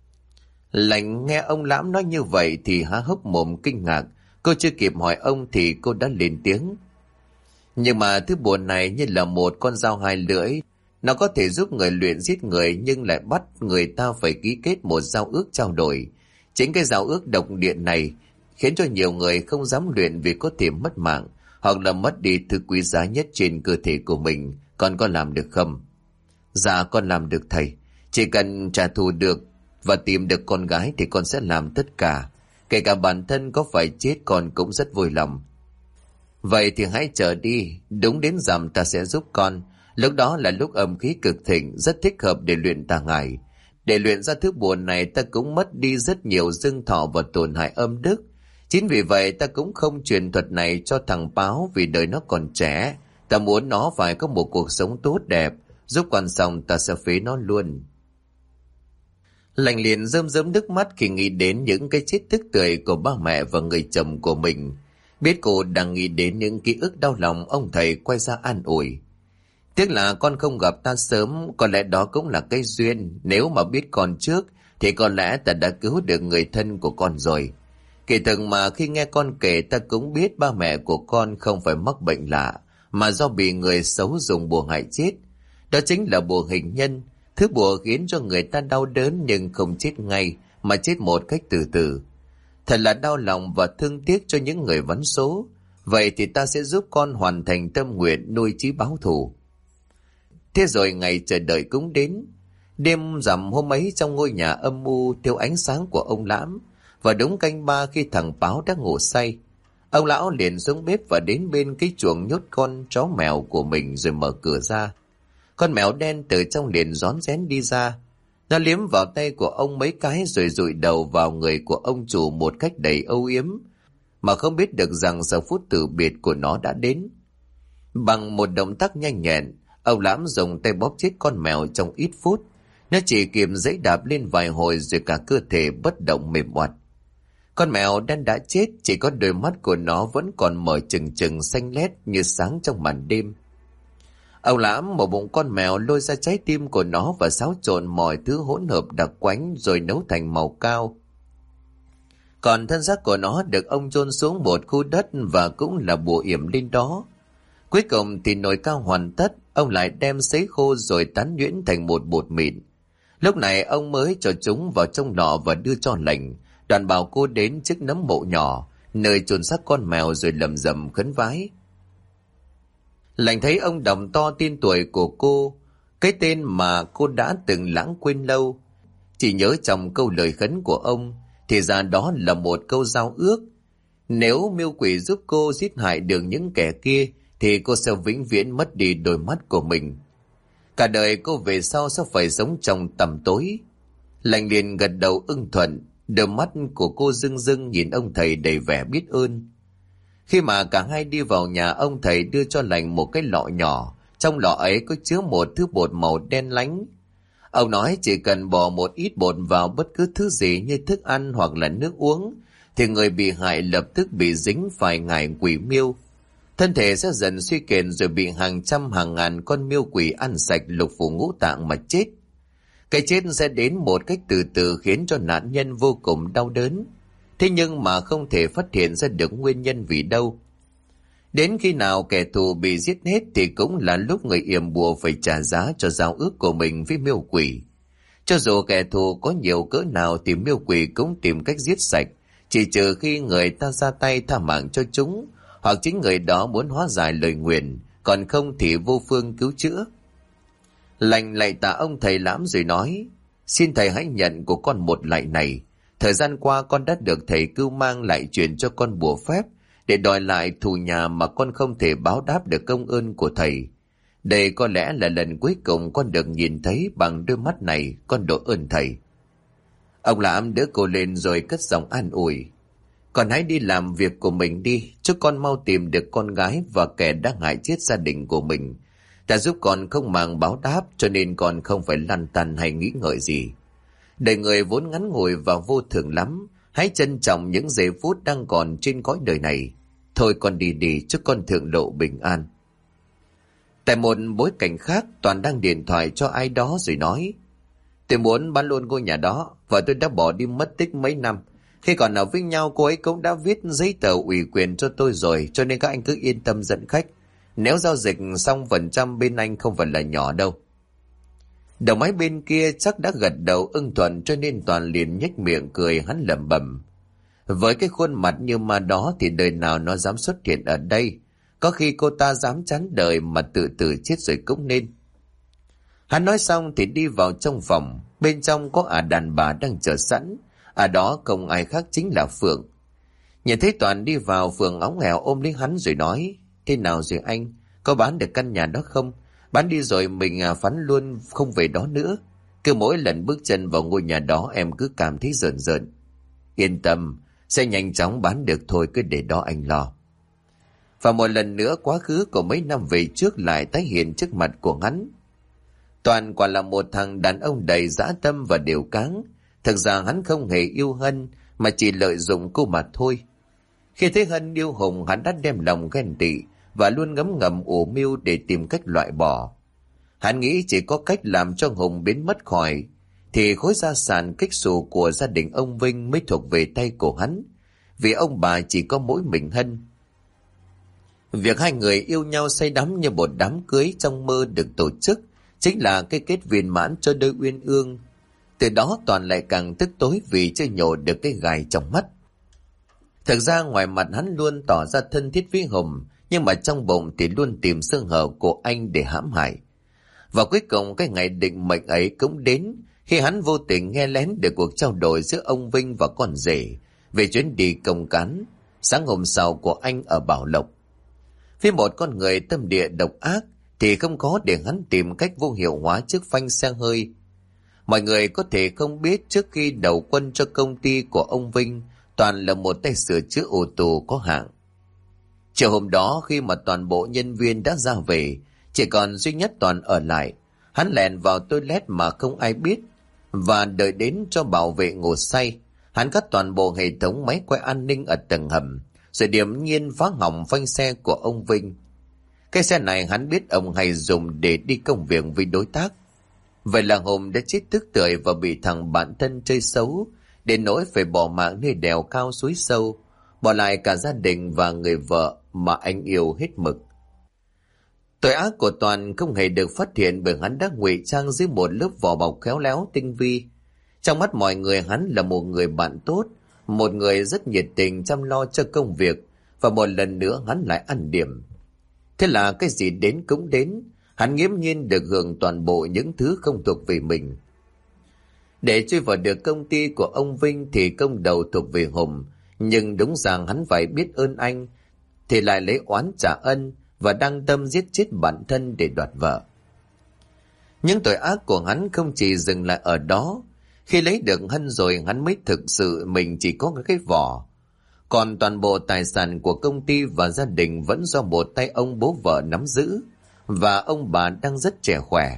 Lành nghe ông Lãm nói như vậy thì há hốc mồm kinh ngạc. Cô chưa kịp hỏi ông thì cô đã lên tiếng: "Nhưng mà thứ bùa này như là một con dao 2 lưỡi. Nó có thể giúp người luyện giết người, nhưng lại bắt người ta phải ký kết một giao ước trao đổi. Chính cái giao ước độc địa này khiến cho nhiều người không dám luyện vì có thể mất mạng, hoặc là mất đi thứ quý giá nhất trên cơ thể của mình. Con có làm được không?" "Dạ con làm được thầy. Chỉ cần trả thù được và tìm được con gái thì con sẽ làm tất cả. Kể cả bản thân có phải chết con cũng rất vui lòng." "Vậy thì hãy chờ đi. Đúng đến rằm ta sẽ giúp con. Lúc đó là lúc âm khí cực thịnh, rất thích hợp để luyện tà ngải. Để luyện ra thứ bùa này ta cũng mất đi rất nhiều dương thọ và tổn hại âm đức. Chính vì vậy ta cũng không truyền thuật này cho thằng Báo, vì đời nó còn trẻ. Ta muốn nó phải có một cuộc sống tốt đẹp, giúp con xong ta sẽ phế nó luôn. Lành liền rơm rớm nước mắt khi nghĩ đến những cái chết tức tưởi của ba mẹ và người chồng của mình. Biết cô đang nghĩ đến những ký ức đau lòng, ông thầy quay ra an ủi. Tiếc là con không gặp ta sớm, có lẽ đó cũng là cái duyên. Nếu mà biết con trước thì có lẽ ta đã cứu được người thân của con rồi. Kỳ thực mà khi nghe con kể, ta cũng biết ba mẹ của con không phải mắc bệnh lạ, mà do bị người xấu dùng bùa hại chết. Đó chính là bùa hình nhân, thứ bùa khiến cho người ta đau đớn nhưng không chết ngay, mà chết một cách từ từ. Thật là đau lòng và thương tiếc cho những người vắn số. Vậy thì ta sẽ giúp con hoàn thành tâm nguyện nuôi chí báo thù. Thế rồi ngày chờ đợi cũng đến. Đêm rằm hôm ấy, trong ngôi nhà âm u thiếu ánh sáng của ông Lãm, và đúng canh ba khi thằng Báo đã ngủ say, ông lão liền xuống bếp và đến bên cái chuồng nhốt con chó mèo của mình rồi mở cửa ra. Con mèo đen từ trong liền rón rén đi ra. Nó liếm vào tay của ông mấy cái rồi dụi đầu vào người của ông chủ một cách đầy âu yếm, mà không biết được rằng giờ phút từ biệt của nó đã đến. Bằng một động tác nhanh nhẹn, ông Lãm dùng tay bóp chết con mèo trong ít phút. Nó chỉ kịp giãy đạp lên vài hồi rồi cả cơ thể bất động mềm oặt. Con mèo đen đã chết, chỉ có đôi mắt của nó vẫn còn mở trừng trừng xanh lét như sáng trong màn đêm. Ông Lãm một bụng con mèo lôi ra trái tim của nó và xáo trộn mọi thứ hỗn hợp đặc quánh rồi nấu thành màu cao. Còn thân xác của nó được ông chôn xuống một khu đất và cũng là bùa yểm lên đó. Cuối cùng thì nồi cao hoàn tất, ông lại đem sấy khô rồi tán nhuyễn thành một bột mịn. Lúc này ông mới cho chúng vào trong lọ và đưa cho Lành, đoàn bảo cô đến chiếc nấm mộ nhỏ nơi chôn xác con mèo rồi lầm rầm khấn vái. Lành thấy ông đọc to tên tuổi của cô, cái tên mà cô đã từng lãng quên lâu. Chỉ nhớ trong câu lời khấn của ông, thì ra đó là một câu giao ước. Nếu miêu quỷ giúp cô giết hại được những kẻ kia, thì cô sẽ vĩnh viễn mất đi đôi mắt của mình. Cả đời cô về sau sẽ phải sống trong tầm tối. Lành liền gật đầu ưng thuận, đôi mắt của cô rưng rưng nhìn ông thầy đầy vẻ biết ơn. Khi mà cả hai đi vào nhà, ông thầy đưa cho Lành một cái lọ nhỏ, trong lọ ấy có chứa một thứ bột màu đen lánh. Ông nói chỉ cần bỏ một ít bột vào bất cứ thứ gì như thức ăn hoặc là nước uống, thì người bị hại lập tức bị dính phải ngải quỷ miêu. Thân thể sẽ dần suy kiệt rồi bị hàng trăm hàng ngàn con miêu quỷ ăn sạch lục phủ ngũ tạng mà chết. Cái chết sẽ đến một cách từ từ khiến cho nạn nhân vô cùng đau đớn. Thế nhưng mà không thể phát hiện ra được nguyên nhân vì đâu. Đến khi nào kẻ thù bị giết hết thì cũng là lúc người yểm bùa phải trả giá cho giao ước của mình với miêu quỷ. Cho dù kẻ thù có nhiều cỡ nào thì miêu quỷ cũng tìm cách giết sạch, chỉ trừ khi người ta ra tay tha mạng cho chúng, hoặc chính người đó muốn hóa giải lời nguyền, còn không thì vô phương cứu chữa. Lành lạy tạ ông thầy Lãm rồi nói: xin thầy hãy nhận của con một lạy này. Thời gian qua con đã được thầy cưu mang lại truyền cho con bùa phép để đòi lại thù nhà mà con không thể báo đáp được công ơn của thầy. Đây có lẽ là lần cuối cùng con được nhìn thấy bằng đôi mắt này, con độ ơn thầy. Ông Lãm đỡ cô lên rồi cất giọng an ủi: con hãy đi làm việc của mình đi, chúc con mau tìm được con gái và kẻ đã hại chết gia đình của mình. Ta giúp con không màng báo đáp, cho nên con không phải lăn tăn hay nghĩ ngợi gì. Đời người vốn ngắn ngủi và vô thường lắm, hãy trân trọng những giây phút đang còn trên cõi đời này. Thôi con đi đi, chúc con thượng lộ bình an. Tại một bối cảnh khác, Toàn đang điện thoại cho ai đó rồi nói: tôi muốn bán luôn ngôi nhà đó, vợ tôi đã bỏ đi mất tích mấy năm. Khi còn ở với nhau, cô ấy cũng đã viết giấy tờ ủy quyền cho tôi rồi, cho nên các anh cứ yên tâm dẫn khách. Nếu giao dịch xong phần trăm bên anh không phải là nhỏ đâu. Đầu máy bên kia chắc đã gật đầu ưng thuận, cho nên Toàn liền nhếch miệng cười, hắn lẩm bẩm: với cái khuôn mặt như ma đó thì đời nào nó dám xuất hiện ở đây. Có khi cô ta dám chán đời mà tự tử chết rồi cũng nên. Hắn nói xong thì đi vào trong phòng. Bên trong có đàn bà đang chờ sẵn. Đó không ai khác chính là Phượng. Nhìn thấy Toàn đi vào, Phượng óng ẻo ôm lấy hắn rồi nói: thế nào rồi anh, có bán được căn nhà đó không? Bán đi rồi mình phắn luôn, không về đó nữa. Cứ mỗi lần bước chân vào ngôi nhà đó em cứ cảm thấy rợn rợn. Yên tâm, sẽ nhanh chóng bán được thôi, cứ để đó anh lo. Và một lần nữa quá khứ của mấy năm về trước lại tái hiện trước mặt của hắn. Toàn quả là một thằng đàn ông đầy dã tâm và điều cáng. Thực ra hắn không hề yêu Hân, mà chỉ lợi dụng cô mà thôi. Khi thấy Hân yêu Hùng, hắn đã đem lòng ghen tị và luôn ngấm ngầm ủ mưu để tìm cách loại bỏ. Hắn nghĩ chỉ có cách làm cho Hùng biến mất khỏi, thì khối gia sản kích xù của gia đình ông Vinh mới thuộc về tay của hắn, vì ông bà chỉ có mỗi mình Hân. Việc hai người yêu nhau say đắm như một đám cưới trong mơ được tổ chức chính là cái kết viên mãn cho đôi uyên ương. Từ đó Toàn lại càng tức tối vì chưa nhổ được cái gài trong mắt. Thực ra ngoài mặt hắn luôn tỏ ra thân thiết với Hùng, nhưng mà trong bụng thì luôn tìm sơ hở của anh để hãm hại. Và cuối cùng cái ngày định mệnh ấy cũng đến, khi hắn vô tình nghe lén được cuộc trao đổi giữa ông Vinh và con rể về chuyến đi công cán sáng hôm sau của anh ở Bảo Lộc. Với một con người tâm địa độc ác thì không có để hắn tìm cách vô hiệu hóa chiếc phanh xe hơi. Mọi người có thể không biết trước khi đầu quân cho công ty của ông Vinh, Toàn là một tay sửa chữa ô tô có hạng. Chiều hôm đó khi mà toàn bộ nhân viên đã ra về, chỉ còn duy nhất Toàn ở lại. Hắn lèn vào toilet mà không ai biết, và đợi đến cho bảo vệ ngủ say. Hắn cắt toàn bộ hệ thống máy quay an ninh ở tầng hầm, rồi điềm nhiên phá hỏng phanh xe của ông Vinh. Cái xe này hắn biết ông hay dùng để đi công việc với đối tác. Vậy là Hùng đã chết tức tưởi và bị thằng bạn thân chơi xấu, đến nỗi phải bỏ mạng nơi đèo cao suối sâu, bỏ lại cả gia đình và người vợ mà anh yêu hết mực. Tội ác của Toàn không hề được phát hiện bởi hắn đã ngụy trang dưới một lớp vỏ bọc khéo léo tinh vi. Trong mắt mọi người, hắn là một người bạn tốt, một người rất nhiệt tình chăm lo cho công việc, và một lần nữa hắn lại ăn điểm. Thế là cái gì đến cũng đến, hắn nghiễm nhiên được hưởng toàn bộ những thứ không thuộc về mình. Để truy vào được công ty của ông Vinh thì công đầu thuộc về Hùng, nhưng đúng rằng hắn phải biết ơn anh thì lại lấy oán trả ân và đăng tâm giết chết bản thân để đoạt vợ. Những tội ác của hắn không chỉ dừng lại ở đó. Khi lấy được Hân rồi, hắn mới thực sự mình chỉ có cái vỏ. Còn toàn bộ tài sản của công ty và gia đình vẫn do một tay ông bố vợ nắm giữ, và ông bà đang rất trẻ khỏe.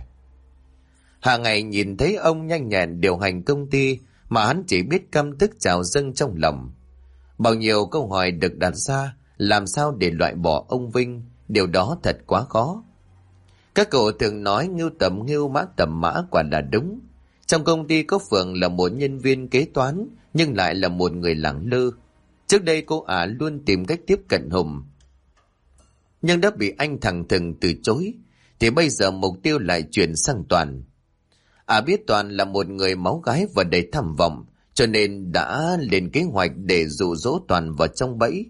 Hàng ngày nhìn thấy ông nhanh nhẹn điều hành công ty mà hắn chỉ biết căm tức trào dâng trong lòng. Bao nhiêu câu hỏi được đặt ra, làm sao để loại bỏ ông Vinh, điều đó thật quá khó. Các cậu thường nói ngưu tầm ngưu mã tầm mã, quả là đúng. Trong công ty có Phượng là một nhân viên kế toán, nhưng lại là một người lẳng lơ. Trước đây cô ả luôn tìm cách tiếp cận Hùng, nhưng đã bị anh thẳng thừng từ chối, thì bây giờ mục tiêu lại chuyển sang Toàn. Ả biết Toàn là một người máu gái và đầy tham vọng, cho nên đã lên kế hoạch để dụ dỗ Toàn vào trong bẫy.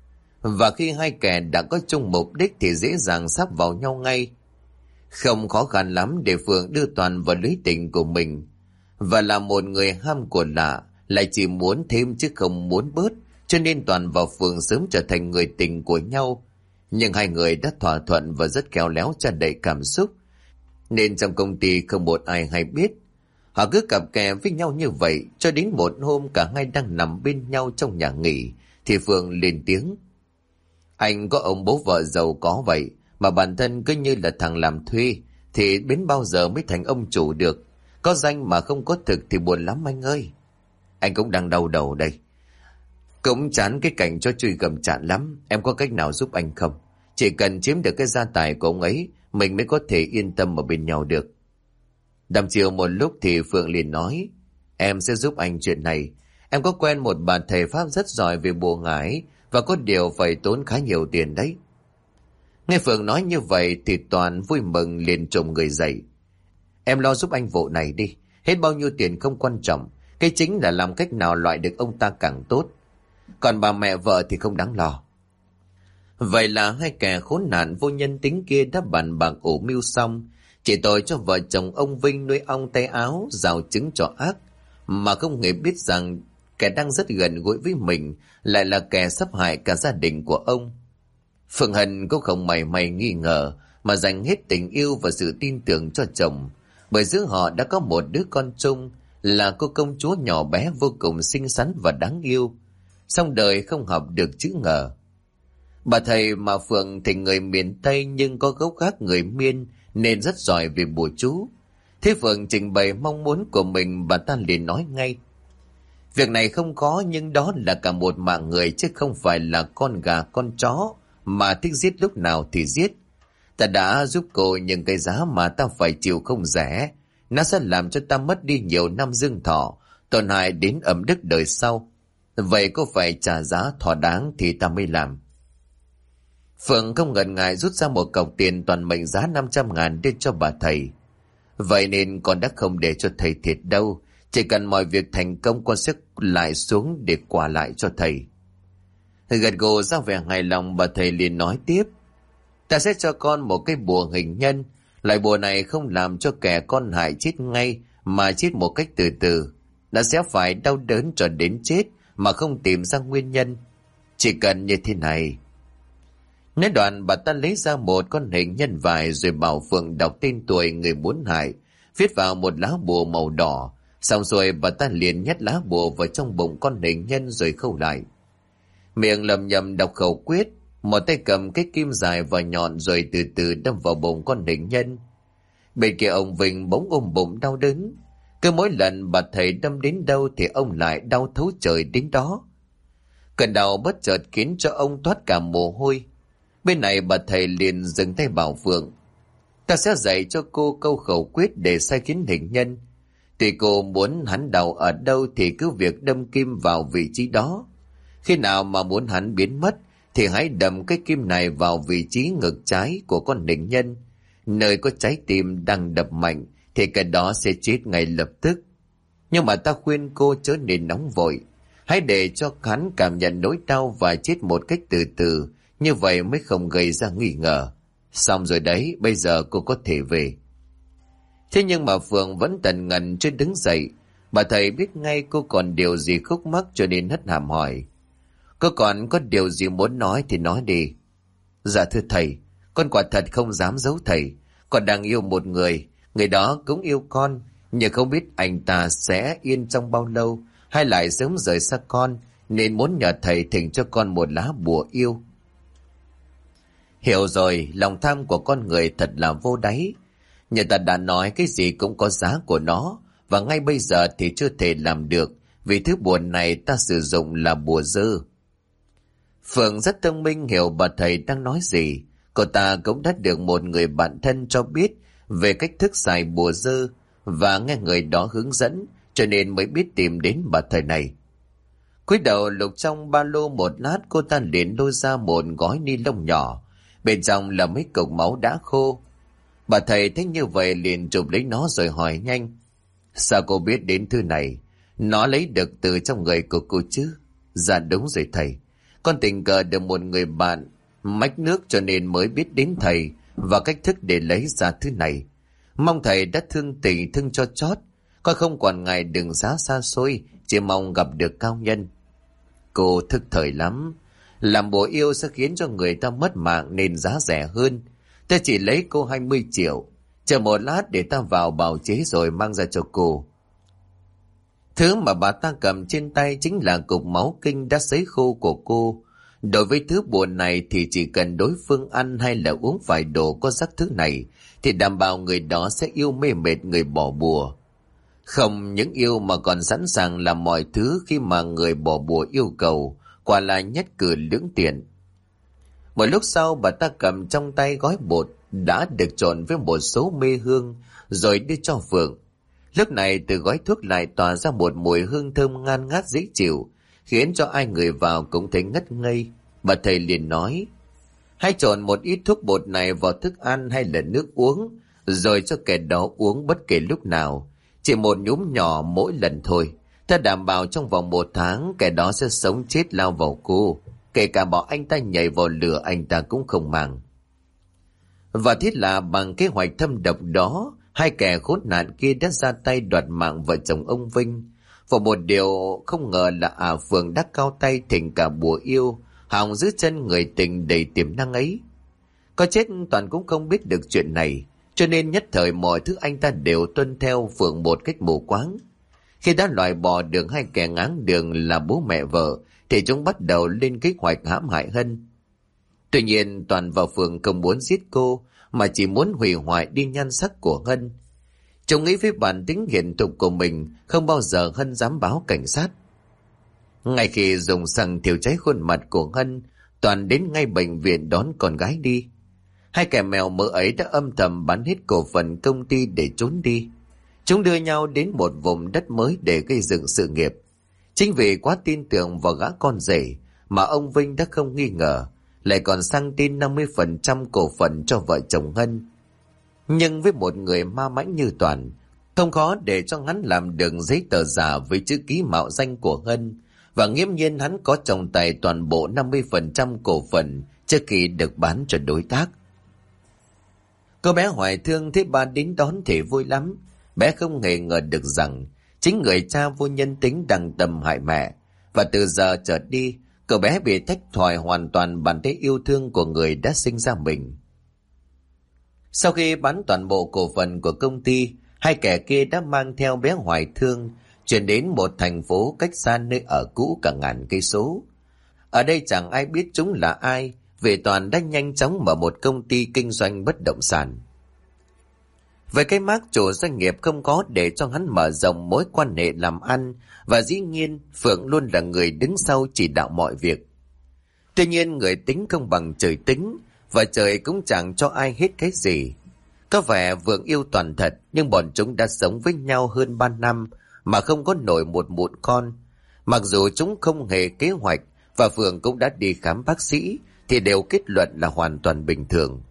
Và khi hai kẻ đã có chung mục đích thì dễ dàng sắp vào nhau ngay. Không khó khăn lắm để Phượng đưa Toàn vào lưới tình của mình. Và là một người ham của lạ, lại chỉ muốn thêm chứ không muốn bớt, cho nên Toàn và Phượng sớm trở thành người tình của nhau. Nhưng hai người đã thỏa thuận và rất khéo léo tràn đầy cảm xúc, nên trong công ty không một ai hay biết. Họ cứ cặp kè với nhau như vậy cho đến một hôm cả hai đang nằm bên nhau trong nhà nghỉ thì Phượng lên tiếng: "Anh có ông bố vợ giàu có vậy mà bản thân cứ như là thằng làm thuê, thì đến bao giờ mới thành ông chủ được? Có danh mà không có thực thì buồn lắm anh ơi. Anh cũng đang đau đầu đây, cũng chán cái cảnh cho chui gầm chạn lắm. Em có cách nào giúp anh không? Chỉ cần chiếm được cái gia tài của ông ấy, mình mới có thể yên tâm ở bên nhau được." Đăm chiều một lúc thì Phượng liền nói: "Em sẽ giúp anh chuyện này. Em có quen một bà thầy Pháp rất giỏi về bùa ngải, và có điều phải tốn khá nhiều tiền đấy." Nghe Phượng nói như vậy thì Toàn vui mừng liền trồm người dậy: "Em lo giúp anh vụ này đi. Hết bao nhiêu tiền không quan trọng, cái chính là làm cách nào loại được ông ta càng tốt. Còn bà mẹ vợ thì không đáng lo." Vậy là hai kẻ khốn nạn vô nhân tính kia đã bàn bạc ủ mưu xong, chỉ tội cho vợ chồng ông Vinh nuôi ong tay áo, rào trứng trò ác, mà không hề biết rằng kẻ đang rất gần gũi với mình lại là kẻ sắp hại cả gia đình của ông. Phượng Hân cũng không mảy may nghi ngờ mà dành hết tình yêu và sự tin tưởng cho chồng, bởi giữa họ đã có một đứa con chung là cô công chúa nhỏ bé vô cùng xinh xắn và đáng yêu. xong đời không học được chữ ngờ. Bà thầy mà Phượng thì người miền Tây nhưng có gốc gác người Miên nên rất giỏi về bùa chú. Thế Phượng trình bày mong muốn của mình, bà ta liền nói ngay: việc này không khó, nhưng đó là cả một mạng người chứ không phải là con gà con chó mà thích giết lúc nào thì giết. Ta đã giúp cô, nhưng cái giá mà ta phải chịu không rẻ. Nó sẽ làm cho ta mất đi nhiều năm dương thọ, tổn hại đến ẩm đức đời sau. Vậy cô phải trả giá thỏa đáng thì ta mới làm. Phượng không ngần ngại rút ra một cọc tiền toàn mệnh giá 500.000 đưa cho bà thầy. Vậy nên con đã không để cho thầy thiệt đâu. Chỉ cần mọi việc thành công, con sẽ lại xuống để quả lại cho thầy. Gật gù ra vẻ hài lòng, bà thầy liền nói tiếp: ta sẽ cho con một cái bùa hình nhân. Loại bùa này không làm cho kẻ con hại chết ngay, mà chết một cách từ từ. Đã sẽ phải đau đớn cho đến chết mà không tìm ra nguyên nhân. Chỉ cần như thế này. Nói đoạn, bà ta lấy ra một con hình nhân vải rồi bảo Phượng đọc tên tuổi người muốn hại, viết vào một lá bùa màu đỏ. Xong rồi bà ta liền nhét lá bùa vào trong bụng con hình nhân rồi khâu lại. Miệng lầm nhầm đọc khẩu quyết, một tay cầm cái kim dài và nhọn rồi từ từ đâm vào bụng con hình nhân. Bên kia ông Vinh bỗng ôm bụng đau đớn. Cứ mỗi lần bà thầy đâm đến đâu thì ông lại đau thấu trời đến đó. Cơn đau bất chợt khiến cho ông toát cả mồ hôi. Bên này bà thầy liền dừng tay bảo Phượng: ta sẽ dạy cho cô câu khẩu quyết để sai khiến hình nhân. Tùy cô muốn hắn đau ở đâu thì cứ việc đâm kim vào vị trí đó. Khi nào mà muốn hắn biến mất thì hãy đâm cái kim này vào vị trí ngực trái của con hình nhân. Nơi có trái tim đang đập mạnh thì cái đó sẽ chết ngay lập tức. Nhưng mà ta khuyên cô chớ nên nóng vội. Hãy để cho hắn cảm nhận nỗi đau và chết một cách từ từ. Như vậy mới không gây ra nghi ngờ. Xong rồi đấy, bây giờ cô có thể về. Thế nhưng mà Phượng vẫn tần ngần chưa đứng dậy. Bà thầy biết ngay cô còn điều gì khúc mắc cho nên hất hàm hỏi: cô còn có điều gì muốn nói thì nói đi. Dạ thưa thầy, con quả thật không dám giấu thầy. Con đang yêu một người, người đó cũng yêu con. Nhưng không biết anh ta sẽ yên trong bao lâu, hay lại sớm rời xa con, nên muốn nhờ thầy thỉnh cho con một lá bùa yêu. Hiểu rồi, lòng tham của con người thật là vô đáy. Người ta đã nói cái gì cũng có giá của nó, và ngay bây giờ thì chưa thể làm được, vì thứ bùa này ta sử dụng là bùa dơ. Phượng rất thông minh, hiểu bà thầy đang nói gì. Cô ta cũng đã được một người bạn thân cho biết về cách thức xài bùa dơ, và nghe người đó hướng dẫn, cho nên mới biết tìm đến bà thầy này. Cúi đầu lục trong ba lô một lát, cô ta liền lôi ra một gói ni lông nhỏ, bên trong là mấy cục máu đã khô. Bà thầy thấy như vậy liền chụp lấy nó rồi hỏi nhanh: sao cô biết đến thư này? Nó lấy được từ trong người của cô chứ? Dạ đúng rồi thầy, con tình cờ được một người bạn mách nước cho nên mới biết đến thầy và cách thức để lấy ra thứ này. Mong thầy đã thương tình thương cho chót, con không còn ngại đường xá xa xôi, chỉ mong gặp được cao nhân. Cô thức thời lắm. Làm bùa yêu sẽ khiến cho người ta mất mạng nên giá rẻ hơn. Ta chỉ lấy cô 20 triệu. Chờ một lát để ta vào bào chế rồi mang ra cho cô. Thứ mà bà ta cầm trên tay chính là cục máu kinh đã sấy khô của cô. Đối với thứ bùa này thì chỉ cần đối phương ăn hay là uống phải đồ có rắc thứ này thì đảm bảo người đó sẽ yêu mê mệt người bỏ bùa. Không những yêu mà còn sẵn sàng làm mọi thứ khi mà người bỏ bùa yêu cầu, quả là nhất cử lưỡng tiện. Một lúc sau, bà ta cầm trong tay gói bột đã được trộn với một số mê hương rồi đưa cho Phượng. Lúc này từ gói thuốc lại tỏa ra một mùi hương thơm ngan ngát dễ chịu, khiến cho ai người vào cũng thấy ngất ngây. Bà thầy liền nói: hãy trộn một ít thuốc bột này vào thức ăn hay là nước uống, rồi cho kẻ đó uống bất kể lúc nào, chỉ một nhúm nhỏ mỗi lần thôi. Ta đảm bảo trong vòng 1 tháng kẻ đó sẽ sống chết lao vào cô, kể cả bảo anh ta nhảy vào lửa anh ta cũng không màng. Và thiết là bằng kế hoạch thâm độc đó, hai kẻ khốn nạn kia đã ra tay đoạt mạng vợ chồng ông Vinh. Và một điều không ngờ là Phượng đã cao tay thỉnh cả bùa yêu, hòng giữ chân người tình đầy tiềm năng ấy. Có chết Toàn cũng không biết được chuyện này, cho nên nhất thời mọi thứ anh ta đều tuân theo Phượng một cách mù quáng. Khi đã loại bỏ được hai kẻ ngáng đường là bố mẹ vợ, thì chúng bắt đầu lên kế hoạch hãm hại Hân. Tuy nhiên Toàn và Phượng không muốn giết cô, mà chỉ muốn hủy hoại đi nhan sắc của Hân. Chúng nghĩ với bản tính hiền thục của mình, không bao giờ Hân dám báo cảnh sát. Ngay khi dùng xăng thiêu cháy khuôn mặt của Hân, Toàn đến ngay bệnh viện đón con gái đi. Hai kẻ mèo mỡ ấy đã âm thầm bán hết cổ phần công ty để trốn đi. Chúng đưa nhau đến một vùng đất mới để gây dựng sự nghiệp. Chính vì quá tin tưởng vào gã con rể mà ông Vinh đã không nghi ngờ, lại còn sang tin 50% cổ phần cho vợ chồng Hân. Nhưng với một người ma mãnh như Toàn, không khó để cho hắn làm được giấy tờ giả với chữ ký mạo danh của Hân, và nghiễm nhiên hắn có trong tay toàn bộ 50% cổ phần trước khi được bán cho đối tác. Cô bé Hoài Thương thấy ba đến đón thì vui lắm. Bé không hề ngờ được rằng chính người cha vô nhân tính đang tầm hại mẹ, và từ giờ trở đi cậu bé bị tách thoại hoàn toàn bản thể yêu thương của người đã sinh ra mình. Sau khi bán toàn bộ cổ phần của công ty, hai kẻ kia đã mang theo bé Hoài Thương chuyển đến một thành phố cách xa nơi ở cũ cả ngàn cây số. Ở đây chẳng ai biết chúng là ai, vì Toàn đã nhanh chóng mở một công ty kinh doanh bất động sản. Với cái mác chủ doanh nghiệp không có để cho hắn mở rộng mối quan hệ làm ăn, và dĩ nhiên Phượng luôn là người đứng sau chỉ đạo mọi việc. Tuy nhiên người tính không bằng trời tính, và trời cũng chẳng cho ai hết cái gì. Có vẻ Phượng yêu Toàn thật, nhưng bọn chúng đã sống với nhau hơn 3 năm mà không có nổi một mụn con. Mặc dù chúng không hề kế hoạch và Phượng cũng đã đi khám bác sĩ, thì đều kết luận là hoàn toàn bình thường.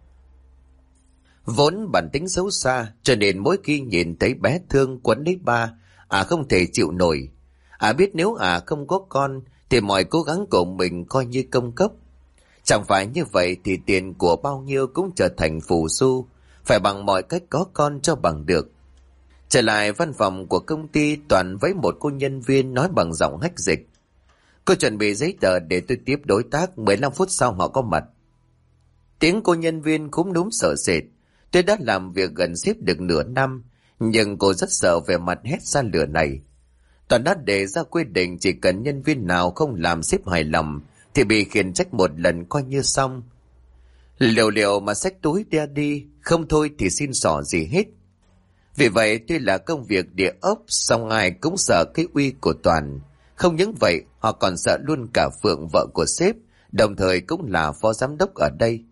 Vốn bản tính xấu xa, cho nên mỗi khi nhìn thấy bé Thương quấn lấy ba, không thể chịu nổi. Biết nếu không có con thì mọi cố gắng của mình coi như công cốc. Chẳng phải như vậy thì tiền của bao nhiêu cũng trở thành phù du, phải bằng mọi cách có con cho bằng được. Trở lại văn phòng của công ty, Toàn với một cô nhân viên nói bằng giọng hách dịch: "Cô chuẩn bị giấy tờ để tôi tiếp đối tác, 15 phút sau họ có mặt." Tiếng cô nhân viên cúm núm sợ sệt. Tôi đã làm việc gần sếp được nửa năm, nhưng cô rất sợ về mặt hét ra lửa này. Toàn đã đề ra quy định chỉ cần nhân viên nào không làm sếp hài lòng thì bị khiển trách một lần coi như xong. Liều mà xách túi đeo đi, không thôi thì xin xỏ gì hết. Vì vậy tuy là công việc địa ốc, song ai cũng sợ cái uy của Toàn. Không những vậy, họ còn sợ luôn cả Phượng, vợ của sếp, đồng thời cũng là phó giám đốc ở đây.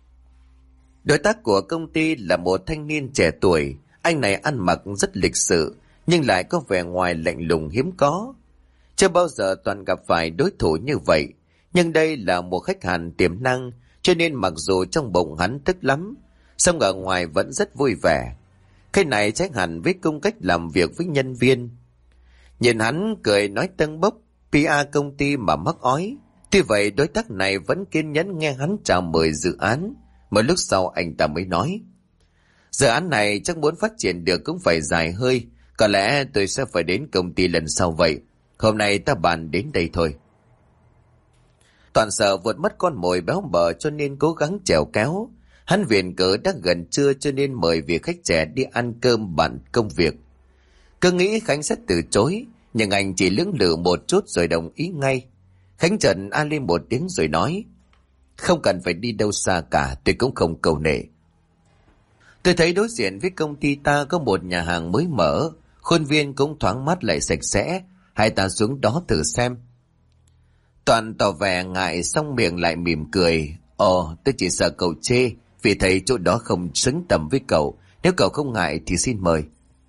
Đối tác của công ty là một thanh niên trẻ tuổi. Anh này ăn mặc rất lịch sự, nhưng lại có vẻ ngoài lạnh lùng hiếm có. Chưa bao giờ Toàn gặp phải đối thủ như vậy, nhưng đây là một khách hàng tiềm năng, cho nên mặc dù trong bụng hắn tức lắm, song ở ngoài vẫn rất vui vẻ. Cái này trái hẳn với cung cách làm việc với nhân viên. Nhìn hắn cười nói tâng bốc, PR công ty mà mắc ói. Tuy vậy đối tác này vẫn kiên nhẫn nghe hắn chào mời dự án. Một lúc sau anh ta mới nói: "Dự án này chắc muốn phát triển được cũng phải dài hơi, có lẽ tôi sẽ phải đến công ty lần sau vậy. Hôm nay ta bàn đến đây thôi." Toàn sợ vượt mất con mồi béo bở cho nên cố gắng chèo kéo. Hắn viện cớ đã gần trưa cho nên mời vị khách trẻ đi ăn cơm bàn công việc. Cứ nghĩ Khánh sẽ từ chối, nhưng anh chỉ lưỡng lự một chút rồi đồng ý ngay. Khánh trần a lên một tiếng rồi nói: "Không cần phải đi đâu xa cả, tôi cũng không cầu nể. Tôi thấy đối diện với công ty ta có một nhà hàng mới mở, khuôn viên cũng thoáng mát lại sạch sẽ, hai ta xuống đó thử xem." Toàn tỏ vẻ ngại xong miệng lại mỉm cười: Tôi chỉ sợ cậu chê, vì thấy chỗ đó không xứng tầm với cậu, nếu cậu không ngại thì xin mời."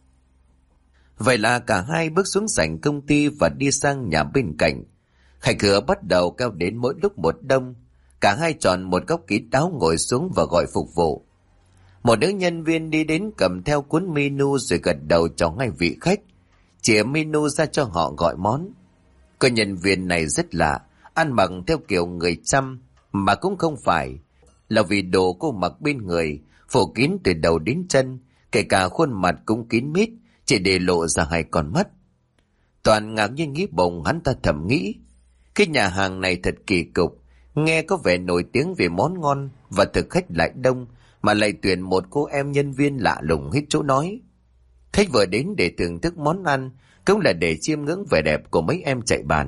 Vậy là cả hai bước xuống sảnh công ty và đi sang nhà bên cạnh. Khách cửa bắt đầu kéo đến mỗi lúc một đông. Cả hai chọn một góc kín đáo ngồi xuống và gọi phục vụ. Một nữ nhân viên đi đến cầm theo cuốn menu rồi gật đầu cho ngay vị khách, chìa menu ra cho họ gọi món. Cô nhân viên này rất lạ, ăn mặc theo kiểu người chăm, mà cũng không phải, là vì đồ cô mặc bên người phủ kín từ đầu đến chân, kể cả khuôn mặt cũng kín mít, chỉ để lộ ra hai con mắt. Toàn ngạc nhiên nghĩ bụng, hắn ta thầm nghĩ, cái nhà hàng này thật kỳ cục, nghe có vẻ nổi tiếng về món ngon và thực khách lại đông, mà lại tuyển một cô em nhân viên lạ lùng hết chỗ nói. Khách vừa đến để thưởng thức món ăn, cũng là để chiêm ngưỡng vẻ đẹp của mấy em chạy bàn,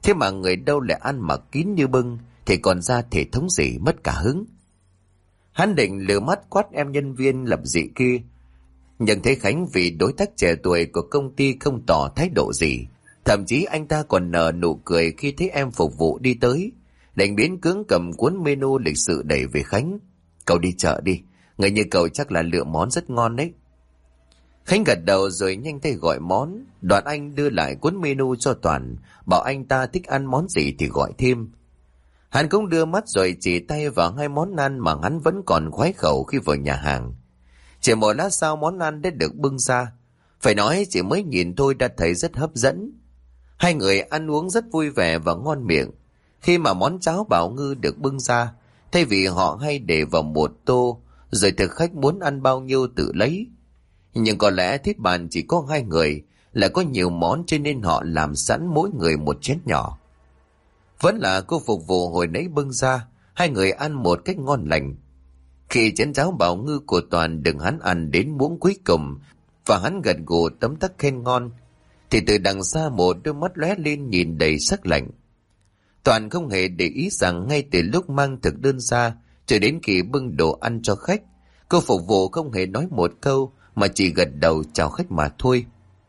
Thế mà người đâu lại ăn mặc kín như bưng, thì còn ra thể thống gì mất cả hứng. Hắn định lừa mắt quát em nhân viên lập dị kia, nhưng thấy Khánh vì đối tác trẻ tuổi của công ty không tỏ thái độ gì. Thậm chí anh ta còn nở nụ cười khi thấy em phục vụ đi tới, định biến cưỡng cầm cuốn menu lịch sự đẩy về Khánh. Cậu đi chợ đi, người như cậu chắc là lựa món rất ngon đấy. Khánh gật đầu rồi nhanh tay gọi món. Đoạn anh đưa lại cuốn menu cho Toàn, bảo anh ta thích ăn món gì thì gọi thêm. Hắn cũng đưa mắt rồi chỉ tay vào hai món ăn mà hắn vẫn còn khoái khẩu khi vào nhà hàng. Chỉ một lát sau món ăn đã được bưng ra. Phải nói chỉ mới nhìn thôi đã thấy rất hấp dẫn. Hai người ăn uống rất vui vẻ và ngon miệng. Khi mà món cháo bào ngư được bưng ra, thay vì họ hay để vào một tô, rồi thực khách muốn ăn bao nhiêu tự lấy. Nhưng có lẽ thiết bàn chỉ có hai người, lại có nhiều món cho nên họ làm sẵn mỗi người một chén nhỏ. Vẫn là cô phục vụ hồi nãy bưng ra, hai người ăn một cách ngon lành. Khi chén cháo bào ngư của Toàn đừng hắn ăn đến muỗng cuối cùng và hắn gật gù tấm tắc khen ngon, thì từ đằng xa một đôi mắt lóe lên nhìn đầy sắc lạnh. Toàn không hề để ý rằng ngay từ lúc mang thực đơn ra cho đến khi bưng đồ ăn cho khách, cô phục vụ không hề nói một câu mà chỉ gật đầu chào khách mà thôi.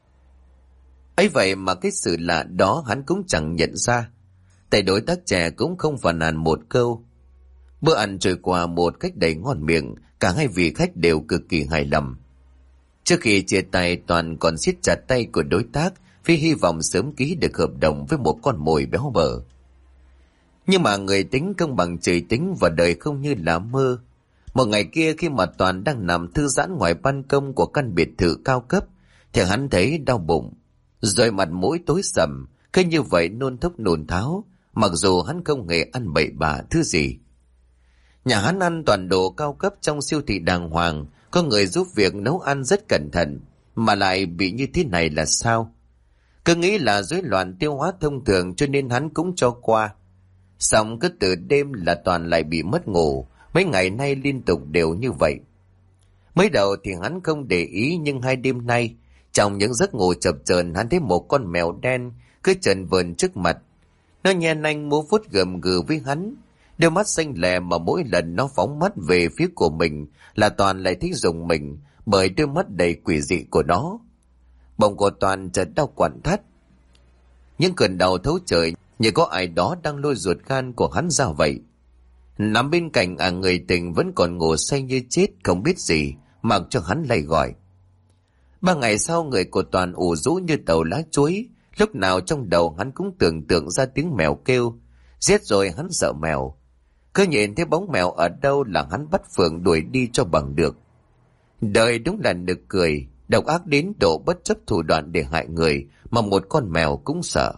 Ấy vậy mà cái sự lạ đó hắn cũng chẳng nhận ra. Tại đối tác trẻ cũng không phàn nàn một câu. Bữa ăn trôi qua một cách đầy ngon miệng, cả hai vị khách đều cực kỳ hài lòng. Trước khi chia tay, Toàn còn siết chặt tay của đối tác vì hy vọng sớm ký được hợp đồng với một con mồi béo bở. Nhưng mà người tính không bằng trời tính và đời không như là mơ. Một ngày kia khi mà Toàn đang nằm thư giãn ngoài ban công của căn biệt thự cao cấp, thì hắn thấy đau bụng, rồi mặt mũi tối sầm, cứ như vậy nôn thốc nôn tháo, mặc dù hắn không hề ăn bậy bạ thứ gì. Nhà hắn ăn toàn đồ cao cấp trong siêu thị đàng hoàng, có người giúp việc nấu ăn rất cẩn thận, mà lại bị như thế này là sao? Cứ nghĩ là rối loạn tiêu hóa thông thường cho nên hắn cũng cho qua. Xong cứ từ đêm là Toàn lại bị mất ngủ, mấy ngày nay liên tục đều như vậy. Mới đầu thì hắn không để ý, nhưng hai đêm nay, trong những giấc ngủ chập chờn, hắn thấy một con mèo đen cứ chần vờn trước mặt. Nó nhe nanh múa vuốt gầm gừ với hắn, đôi mắt xanh lè mà mỗi lần nó phóng mắt về phía của mình là Toàn lại thích rùng mình bởi đôi mắt đầy quỷ dị của nó. Bỗng của Toàn chợt đau quặn thắt. Những cơn đau thấu trời như có ai đó đang lôi ruột gan của hắn ra vậy. Nằm bên cạnh người tình vẫn còn ngủ say như chết không biết gì, mặc cho hắn lay gọi. 3 ngày sau, người của Toàn ủ rũ như tàu lá chuối, lúc nào trong đầu hắn cũng tưởng tượng ra tiếng mèo kêu. Giết rồi hắn sợ mèo, cứ nhìn thấy bóng mèo ở đâu là hắn bắt phượng đuổi đi cho bằng được. Đời đúng là nực cười, độc ác đến độ bất chấp thủ đoạn để hại người mà một con mèo cũng sợ.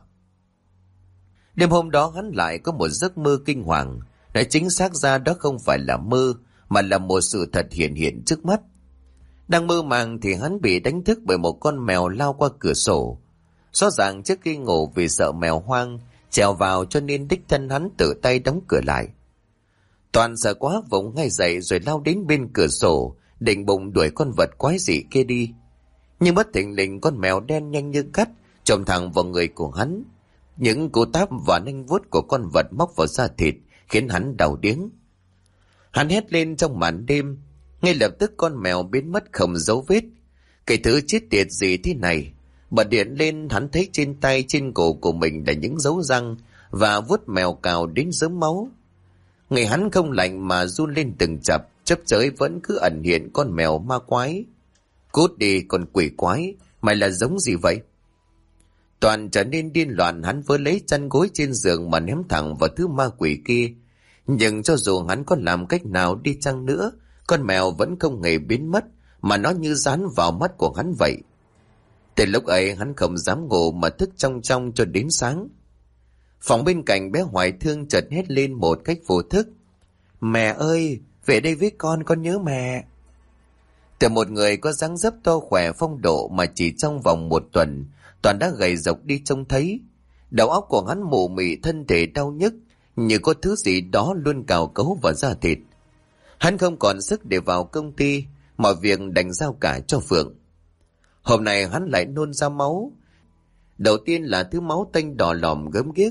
Đêm hôm đó hắn lại có một giấc mơ kinh hoàng. Nói chính xác ra đó không phải là mơ, mà là một sự thật hiện hiện trước mắt. Đang mơ màng thì hắn bị đánh thức bởi một con mèo lao qua cửa sổ. Rõ ràng trước khi ngủ vì sợ mèo hoang trèo vào cho nên đích thân hắn tự tay đóng cửa lại. Toàn sợ quá vùng ngay dậy rồi lao đến bên cửa sổ, định bụng đuổi con vật quái dị kia đi. Nhưng bất thình lình con mèo đen nhanh như cắt chồm thẳng vào người của hắn. Những cú táp và nanh vuốt của con vật móc vào da thịt khiến hắn đau điếng. Hắn hét lên trong màn đêm, ngay lập tức con mèo biến mất không dấu vết. Cái thứ chết tiệt gì thế này? Bật điện lên, hắn thấy trên tay trên cổ của mình là những dấu răng và vuốt mèo cào đến rớm máu. Người hắn không lạnh mà run lên từng chập, chớp chới vẫn cứ ẩn hiện con mèo ma quái. Cút đi con quỷ quái, mày là giống gì vậy? Toàn trở nên điên loạn, hắn vớ lấy chăn gối trên giường mà ném thẳng vào thứ ma quỷ kia. Nhưng cho dù hắn có làm cách nào đi chăng nữa, con mèo vẫn không hề biến mất, mà nó như dán vào mắt của hắn vậy. Từ lúc ấy hắn không dám ngủ mà thức trong trong cho đến sáng. Phòng bên cạnh bé Hoài Thương chợt hét lên một cách vô thức. Mẹ ơi, về đây với con nhớ mẹ. Từ một người có dáng dấp to khỏe phong độ mà chỉ trong vòng 1 tuần, Toàn đã gầy rộc đi trông thấy. Đầu óc của hắn mụ mị, thân thể đau nhức, như có thứ gì đó luôn cào cấu vào da thịt. Hắn không còn sức để vào công ty, mọi việc đành giao cả cho Phượng. Hôm nay hắn lại nôn ra máu. Đầu tiên là thứ máu tanh đỏ lòm gớm ghiếc,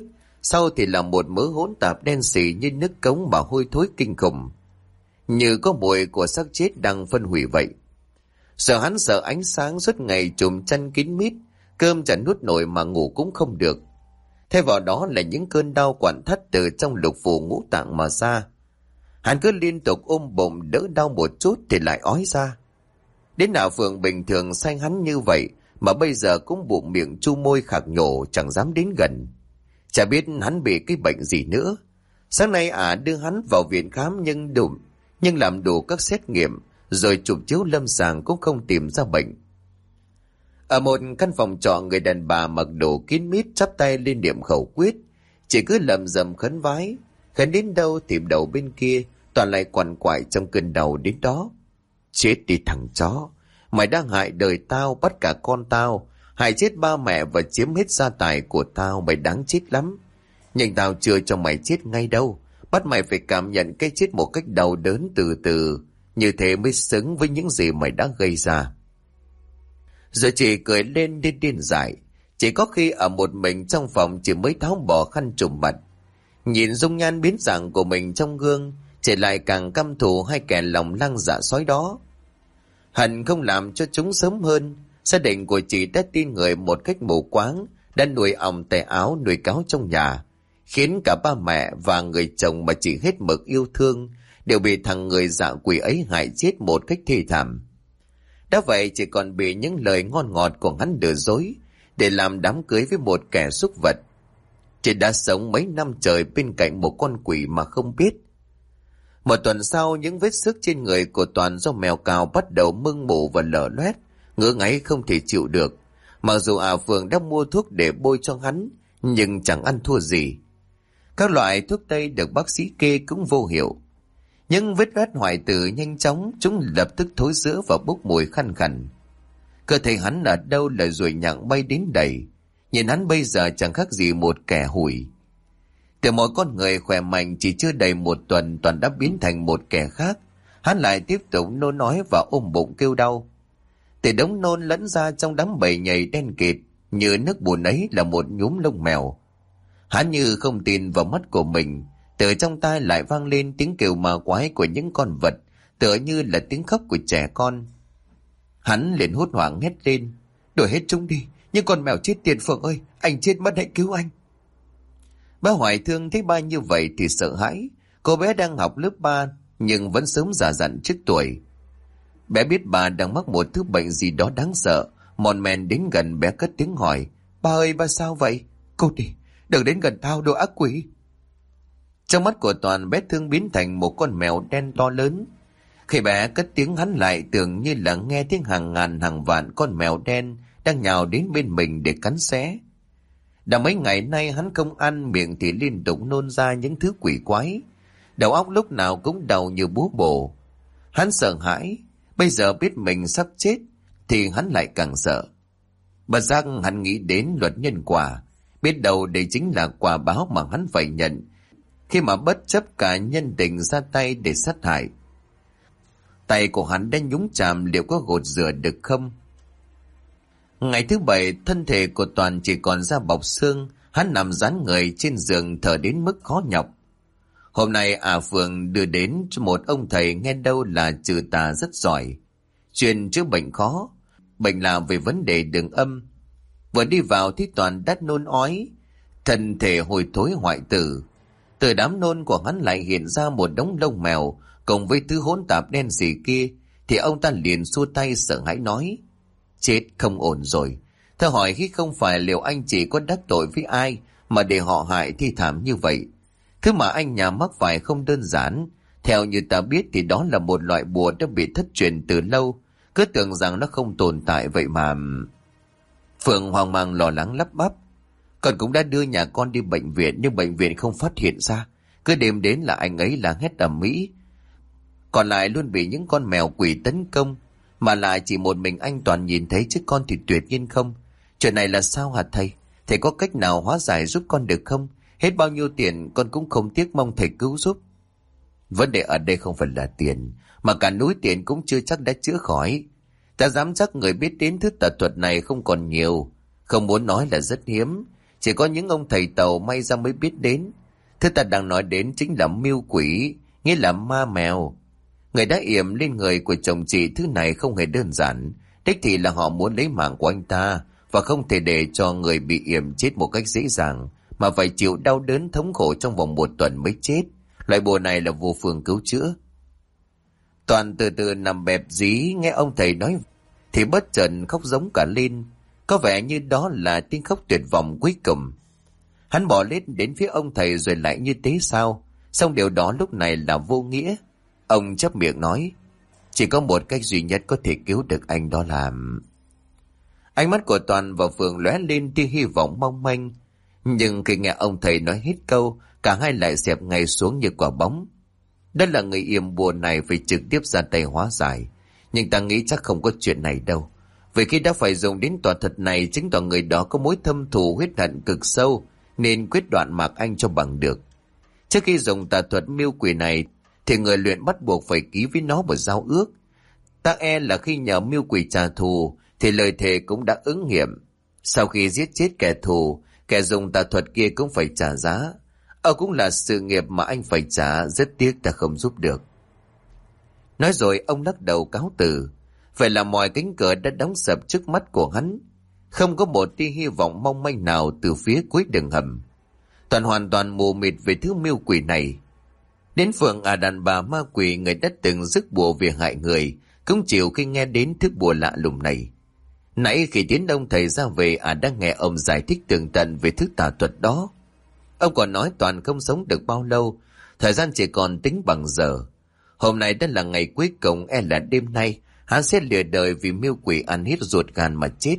sau thì là một mớ hỗn tạp đen xì như nước cống mà hôi thối kinh khủng, như có mùi của xác chết đang phân hủy vậy. Hắn sợ ánh sáng suốt ngày trùm chăn kín mít, cơm chẳng nuốt nổi mà ngủ cũng không được. Thay vào đó là những cơn đau quặn thắt từ trong lục phủ ngũ tạng mà ra. Hắn cứ liên tục ôm bụng, đỡ đau một chút thì lại ói ra. Đến nào Phượng bình thường say hắn như vậy mà bây giờ cũng bụng miệng chu môi khạc nhổ, chẳng dám đến gần. Chả biết hắn bị cái bệnh gì nữa. Sáng nay đưa hắn vào viện khám nhưng làm đủ các xét nghiệm rồi chụp chiếu lâm sàng cũng không tìm ra bệnh. Ở một căn phòng trọ, người đàn bà mặc đồ kín mít chắp tay lên niệm khẩu quyết, chỉ cứ lầm rầm khấn vái, khấn đến đâu thì đầu bên kia toàn lại quằn quại trong cơn đau đến đó. Chết đi thằng chó, mày đang hại đời tao, bắt cả con tao, hại chết ba mẹ và chiếm hết gia tài của tao, mày đáng chết lắm. Nhưng tao chưa cho mày chết ngay đâu, bắt mày phải cảm nhận cái chết một cách đau đớn từ từ, như thế mới xứng với những gì mày đã gây ra. Rồi chị cười lên đến điên dại. Chỉ có khi ở một mình trong phòng chị mới tháo bỏ khăn trùm mặt. Nhìn dung nhan biến dạng của mình trong gương, chị lại càng căm thù hai kẻ lòng lang dạ sói đó. Hận không làm cho chúng sớm hơn, gia đình của chị đã tin người một cách mù quáng, đã nuôi ong tay áo nuôi cáo trong nhà, khiến cả ba mẹ và người chồng mà chị hết mực yêu thương đều bị thằng người dạ quỷ ấy hại chết một cách thê thảm. Đã vậy chỉ còn bị những lời ngon ngọt của hắn lừa dối để làm đám cưới với một kẻ súc vật. Chị đã sống mấy năm trời bên cạnh một con quỷ mà không biết. Một tuần sau, những vết xước trên người của Toàn do mèo cào bắt đầu mưng mủ và lở loét, ngứa ngáy không thể chịu được. Mặc dù Phượng đã mua thuốc để bôi cho hắn, nhưng chẳng ăn thua gì. Các loại thuốc tây được bác sĩ kê cũng vô hiệu. Nhưng vết loét hoại tử nhanh chóng, chúng lập tức thối rữa và bốc mùi khăn khẩn. Cơ thể hắn ở đâu là ruồi nhặng bay đến đầy. Nhìn hắn bây giờ chẳng khác gì một kẻ hủi. Từ một con người khỏe mạnh chỉ chưa đầy một tuần, Toàn đã biến thành một kẻ khác. Hắn lại tiếp tục nôn nói và ôm bụng kêu đau. Từ đống nôn lẫn ra trong đám bầy nhầy đen kịt, như nước bùn ấy là một nhúm lông mèo. Hắn như không tin vào mắt của mình. Từ trong tai lại vang lên tiếng kêu ma quái của những con vật, tựa như là tiếng khóc của trẻ con. Hắn liền hốt hoảng hét lên: "Đuổi hết chúng đi, những con mèo chết tiệt! Phượng ơi, anh chết mất, hãy cứu anh!" Bà Hoài Thương thấy ba như vậy thì sợ hãi. Cô bé đang học lớp 3 nhưng vẫn sớm già dặn trước tuổi. Bé biết bà đang mắc một thứ bệnh gì đó đáng sợ, mòn men đến gần bé cất tiếng hỏi: "Ba ơi, ba sao vậy?" "Cô đi, đừng đến gần tao, đồ ác quỷ!" Trong mắt của Toàn, bé Thương biến thành một con mèo đen to lớn. Khi bé cất tiếng, hắn lại tưởng như là nghe tiếng hàng ngàn hàng vạn con mèo đen đang nhào đến bên mình để cắn xé. Đã mấy ngày nay hắn không ăn, miệng thì liên tục nôn ra những thứ quỷ quái. Đầu óc lúc nào cũng đau như búa bổ. Hắn sợ hãi, bây giờ biết mình sắp chết thì hắn lại càng sợ. Bất giác hắn nghĩ đến luật nhân quả, biết đâu đây chính là quả báo mà hắn phải nhận khi mà bất chấp cả nhân tình ra tay để sát hại. Tay của hắn đã nhúng chạm, liệu có gột rửa được không? Ngày thứ 7, thân thể của Toàn chỉ còn da bọc xương. Hắn nằm dán người trên giường thở đến mức khó nhọc. Hôm nay Phượng đưa đến một ông thầy nghe đâu là trừ tà rất giỏi, chuyên chữa bệnh khó, bệnh là về vấn đề đường âm. Vừa đi vào thì Toàn đắt nôn ói, thân thể hôi thối hoại tử. Từ đám nôn của hắn lại hiện ra một đống lông mèo cùng với thứ hỗn tạp đen xì kia, thì ông ta liền xua tay sợ hãi nói: "Chết, không ổn rồi. Thưa hỏi khi không phải liệu anh chỉ có đắc tội với ai mà để họ hại thi thảm như vậy. Thứ mà anh nhà mắc phải không đơn giản. Theo như ta biết thì đó là một loại bùa đã bị thất truyền từ lâu. Cứ tưởng rằng nó không tồn tại vậy mà..." Phượng hoang mang lo lắng lắp bắp: "Con cũng đã đưa nhà con đi bệnh viện nhưng bệnh viện không phát hiện ra. Cứ đêm đến là anh ấy là hét ầm ĩ. Còn lại luôn bị những con mèo quỷ tấn công. Mà lại chỉ một mình anh Toàn nhìn thấy chứ con thì tuyệt nhiên không. Chuyện này là sao hả thầy? Thầy có cách nào hóa giải giúp con được không? Hết bao nhiêu tiền con cũng không tiếc, mong thầy cứu giúp." "Vấn đề ở đây không phải là tiền, mà cả núi tiền cũng chưa chắc đã chữa khỏi. Ta dám chắc người biết đến thứ tà thuật này không còn nhiều. Không muốn nói là rất hiếm. Chỉ có những ông thầy tàu may ra mới biết đến. Thứ ta đang nói đến chính là mưu quỷ, nghĩa là ma mèo. Người đã yểm lên người của chồng chị thứ này không hề đơn giản. Đích thị là họ muốn lấy mạng của anh ta, và không thể để cho người bị yểm chết một cách dễ dàng, mà phải chịu đau đớn thống khổ trong vòng 1 tuần mới chết. Loại bùa này là vô phương cứu chữa. Toàn từ từ nằm bẹp dí, nghe ông thầy nói thì bất chợt khóc giống cả lên. Có vẻ như đó là tiếng khóc tuyệt vọng cuối cùng. Hắn bỏ lết đến phía ông thầy rồi lại như thế sao? Song điều đó lúc này là vô nghĩa. Ông chắp miệng nói, chỉ có một cách duy nhất có thể cứu được anh, đó là... Ánh mắt của Toàn và Phượng lóe lên tia hy vọng mong manh. Nhưng khi nghe ông thầy nói hết câu, cả hai lại xẹp ngay xuống như quả bóng. Đó là người yểm bùa này phải trực tiếp ra tay hóa giải. Nhưng ta nghĩ chắc không có chuyện này đâu. Vì khi đã phải dùng đến tòa thuật này, chứng tỏ người đó có mối thâm thù huyết hận cực sâu, nên quyết đoạn Mạc Anh cho bằng được. Trước khi dùng tà thuật miêu quỷ này, thì người luyện bắt buộc phải ký với nó một giao ước. Ta e là khi nhờ miêu quỷ trả thù, thì lời thề cũng đã ứng nghiệm. Sau khi giết chết kẻ thù, kẻ dùng tà thuật kia cũng phải trả giá. Cũng là sự nghiệp mà anh phải trả, rất tiếc ta không giúp được. Nói rồi ông lắc đầu cáo từ. Vậy là mọi cánh cửa đã đóng sập trước mắt của hắn. Không có một tia hy vọng mong manh nào từ phía cuối đường hầm. Toàn hoàn toàn mù mịt về thứ miêu quỷ này. Đến Phượng đàn bà ma quỷ người đã từng rước bùa về hại người, cũng chịu khi nghe đến thứ bùa lạ lùng này. Nãy khi tiến ông thầy ra về, đang nghe ông giải thích tường tận về thứ tà thuật đó. Ông còn nói Toàn không sống được bao lâu, thời gian chỉ còn tính bằng giờ. Hôm nay đã là ngày cuối cùng, e là đêm nay hắn sẽ lìa đời vì miêu quỷ ăn hết ruột gan mà chết.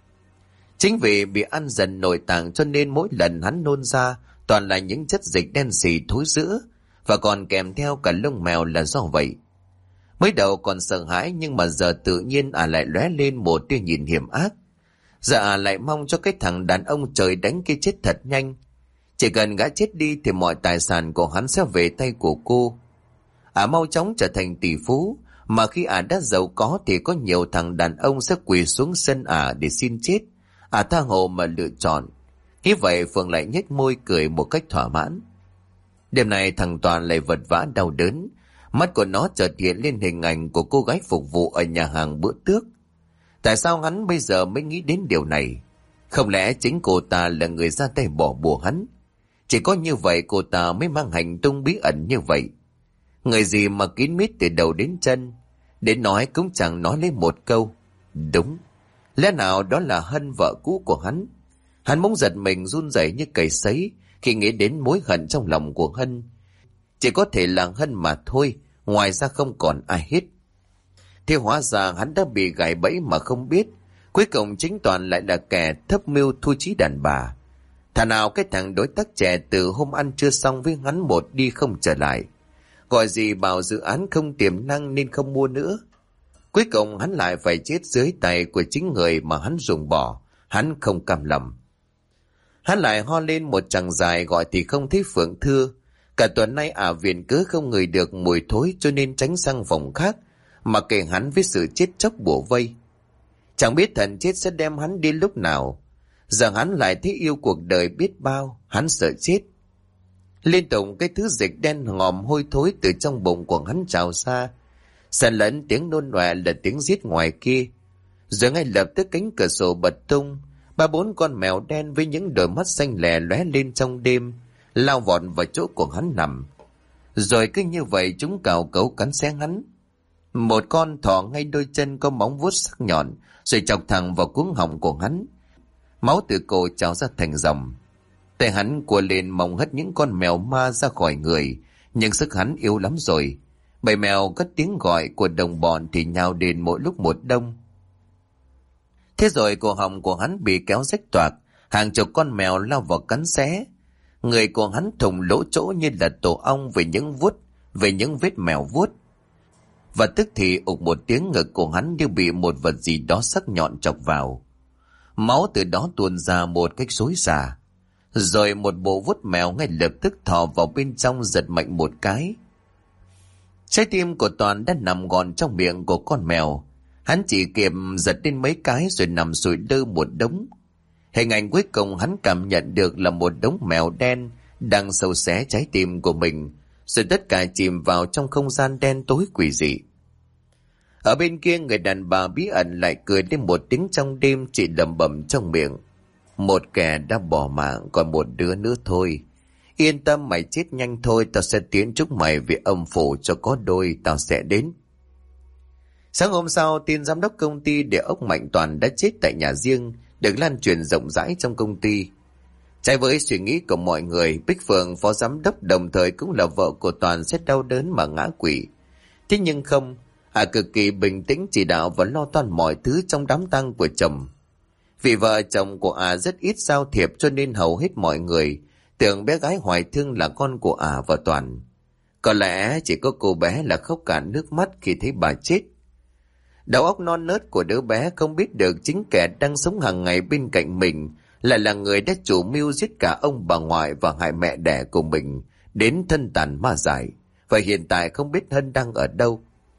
Chính vì bị ăn dần nội tạng cho nên mỗi lần hắn nôn ra toàn là những chất dịch đen xì thối rữa, và còn kèm theo cả lông mèo là do vậy. Mới đầu còn sợ hãi, nhưng mà giờ tự nhiên lại lóe lên một tia nhìn hiểm ác. Giờ lại mong cho cái thằng đàn ông trời đánh kia chết thật nhanh. Chỉ cần gã chết đi thì mọi tài sản của hắn sẽ về tay của cô. Mau chóng trở thành tỷ phú, mà khi đã giàu có thì có nhiều thằng đàn ông sẽ quỳ xuống sân để xin chết. Tha hồ mà lựa chọn. Nghĩ vậy Phượng lại nhếch môi cười một cách thỏa mãn. Đêm nay thằng Toàn lại vật vã đau đớn. Mắt của nó chợt hiện lên hình ảnh của cô gái phục vụ ở nhà hàng bữa tước. Tại sao hắn bây giờ mới nghĩ đến điều này? Không lẽ chính cô ta là người ra tay bỏ bùa hắn? Chỉ có như vậy cô ta mới mang hành tung bí ẩn như vậy. Người gì mà kín mít từ đầu đến chân, đến nói cũng chẳng nói lên một câu. Đúng, lẽ nào đó là Hân, vợ cũ của hắn? Hắn bỗng giật mình run rẩy như cầy sấy khi nghĩ đến mối hận trong lòng của Hân. Chỉ có thể là Hân mà thôi, ngoài ra không còn ai hết. Thế hóa ra hắn đã bị gài bẫy mà không biết. Cuối cùng chính Toàn lại là kẻ thấp mưu thu chí đàn bà. Thà nào cái thằng đối tác trẻ từ hôm ăn trưa xong với hắn một đi không trở lại. Gọi gì bảo dự án không tiềm năng nên không mua nữa. Cuối cùng hắn lại phải chết dưới tay của chính người mà hắn dùng bỏ. Hắn không cam lòng. Hắn lại ho lên một tràng dài, gọi thì không thấy Phượng Thưa. Cả tuần nay viện cớ không ngửi được mùi thối cho nên tránh sang phòng khác, mà kể hắn với sự chết chóc bủa vây. Chẳng biết thần chết sẽ đem hắn đi lúc nào. Giờ hắn lại thấy yêu cuộc đời biết bao, hắn sợ chết. Liên tục cái thứ dịch đen ngòm hôi thối từ trong bụng của hắn trào ra. Xen lẫn tiếng nôn ọe là tiếng rít ngoài kia. Rồi ngay lập tức cánh cửa sổ bật tung. 3-4 con mèo đen với những đôi mắt xanh lè lóe lên trong đêm, lao vọt vào chỗ của hắn nằm. Rồi cứ như vậy chúng cào cấu cắn xé hắn. Một con thò ngay đôi chân có móng vuốt sắc nhọn, rồi chọc thẳng vào cuống họng của hắn. Máu từ cổ trào ra thành dòng. Tay hắn cua lên mong hất những con mèo ma ra khỏi người, nhưng sức hắn yếu lắm rồi. Bầy mèo cất tiếng gọi của đồng bọn thì nhào đến mỗi lúc một đông. Thế rồi cổ họng của hắn bị kéo rách toạc, hàng chục con mèo lao vào cắn xé. Người của hắn thùng lỗ chỗ như là tổ ong về những vết mèo vuốt. Và tức thì ục một tiếng, ngực của hắn như bị một vật gì đó sắc nhọn chọc vào. Máu từ đó tuôn ra một cách xối xả. Rồi một bộ vuốt mèo ngay lập tức thò vào bên trong giật mạnh một cái. Trái tim của Toàn đã nằm gọn trong miệng của con mèo. Hắn chỉ kịp giật lên mấy cái rồi nằm sụi lơ một đống. Hình ảnh cuối cùng hắn cảm nhận được là một đống mèo đen đang sâu xé trái tim của mình, rồi tất cả chìm vào trong không gian đen tối quỷ dị. Ở bên kia, người đàn bà bí ẩn lại cười lên một tiếng trong đêm, chỉ lẩm bẩm trong miệng: một kẻ đã bỏ mạng, còn một đứa nữa thôi. Yên tâm, mày chết nhanh thôi, tao sẽ tiến chúc mày về âm phủ cho có đôi, tao sẽ đến. Sáng hôm sau, tin giám đốc công ty địa ốc Mạnh Toàn đã chết tại nhà riêng được lan truyền rộng rãi trong công ty. Trái với suy nghĩ của mọi người, Bích Phượng, phó giám đốc đồng thời cũng là vợ của Toàn, sẽ đau đớn mà ngã quỵ. Thế nhưng không, cực kỳ bình tĩnh chỉ đạo và lo toan mọi thứ trong đám tang của chồng. Vì vợ chồng của rất ít giao thiệp, cho nên hầu hết mọi người tưởng bé gái Hoài Thương là con của và Toàn. Có lẽ chỉ có cô bé là khóc cả nước mắt khi thấy bà chết. Đầu óc non nớt của đứa bé không biết được chính kẻ đang sống hàng ngày bên cạnh mình lại là người đã chủ mưu giết cả ông bà ngoại và hại mẹ đẻ của mình đến thân tàn ma dại, và hiện tại không biết Hân đang ở đâu.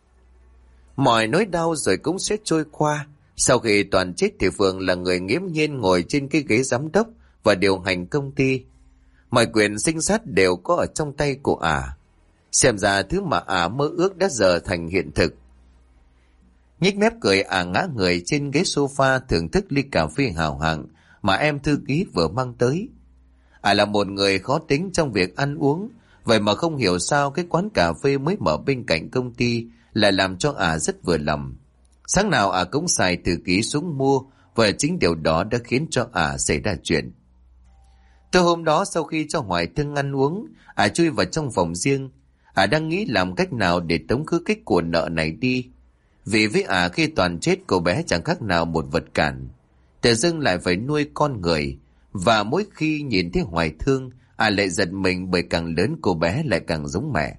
Mọi nỗi đau rồi cũng sẽ trôi qua. Sau khi Toàn chết thì Phượng là người nghiễm nhiên ngồi trên cái ghế giám đốc và điều hành công ty. Mọi quyền sinh sát đều có ở trong tay của Xem ra thứ mà mơ ước đã giờ thành hiện thực. Nhếch mép cười, ngã người trên ghế sofa thưởng thức ly cà phê hào hạng mà em thư ký vừa mang tới. Là một người khó tính trong việc ăn uống, vậy mà không hiểu sao cái quán cà phê mới mở bên cạnh công ty lại làm cho rất vừa lòng. Sáng nào cũng xài thư ký xuống mua, và chính điều đó đã khiến cho xảy ra chuyện. Từ hôm đó, sau khi cho Hoài Thương ăn uống, chui vào trong phòng riêng. Đang nghĩ làm cách nào để tống khứ cái của nợ này đi. Vì với khi Toàn chết, cô bé chẳng khác nào một vật cản. Tự dưng lại phải nuôi con người, và mỗi khi nhìn thấy Hoài Thương, lại giật mình, bởi càng lớn cô bé lại càng giống mẹ.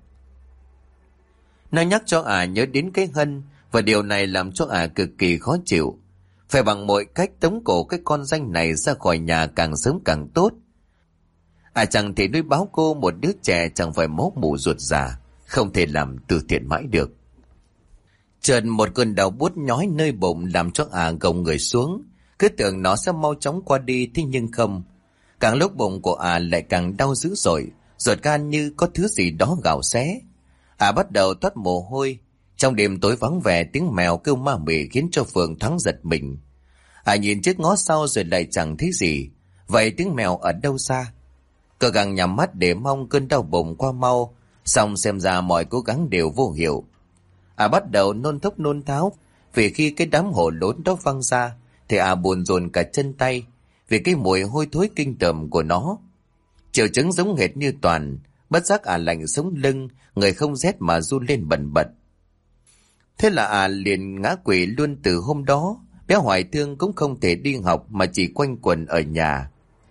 Nó nhắc cho nhớ đến cái Hân, và điều này làm cho cực kỳ khó chịu. Phải bằng mọi cách tống cổ cái con danh này ra khỏi nhà càng sớm càng tốt. Chẳng thể nuôi báo cô một đứa trẻ chẳng phải máu mủ ruột già, không thể làm từ thiện mãi được. Chợt một cơn đau buốt nhói nơi bụng làm cho gồng người xuống, cứ tưởng nó sẽ mau chóng qua đi, thế nhưng không. Càng lúc bụng của lại càng đau dữ dội, ruột gan như có thứ gì đó gào xé. Bắt đầu toát mồ hôi. Trong đêm tối vắng vẻ, tiếng mèo kêu ma mị khiến cho Phượng Thắng giật mình. Nhìn trước ngó sau rồi lại chẳng thấy gì. Vậy tiếng mèo ở đâu xa? Cố gắng nhắm mắt để mong cơn đau bụng qua mau, xong xem ra mọi cố gắng đều vô hiệu. Bắt đầu nôn thốc nôn tháo, vì khi cái đám hổ lốn đó văng ra thì buồn rồn cả chân tay, vì cái mùi hôi thối kinh tởm của nó. Triệu chứng giống hệt như Toàn, bất giác lạnh sống lưng, người không rét mà run lên bần bật. Thế là liền ngã quỵ luôn. Từ hôm đó, bé Hoài Thương cũng không thể đi học mà chỉ quanh quẩn ở nhà.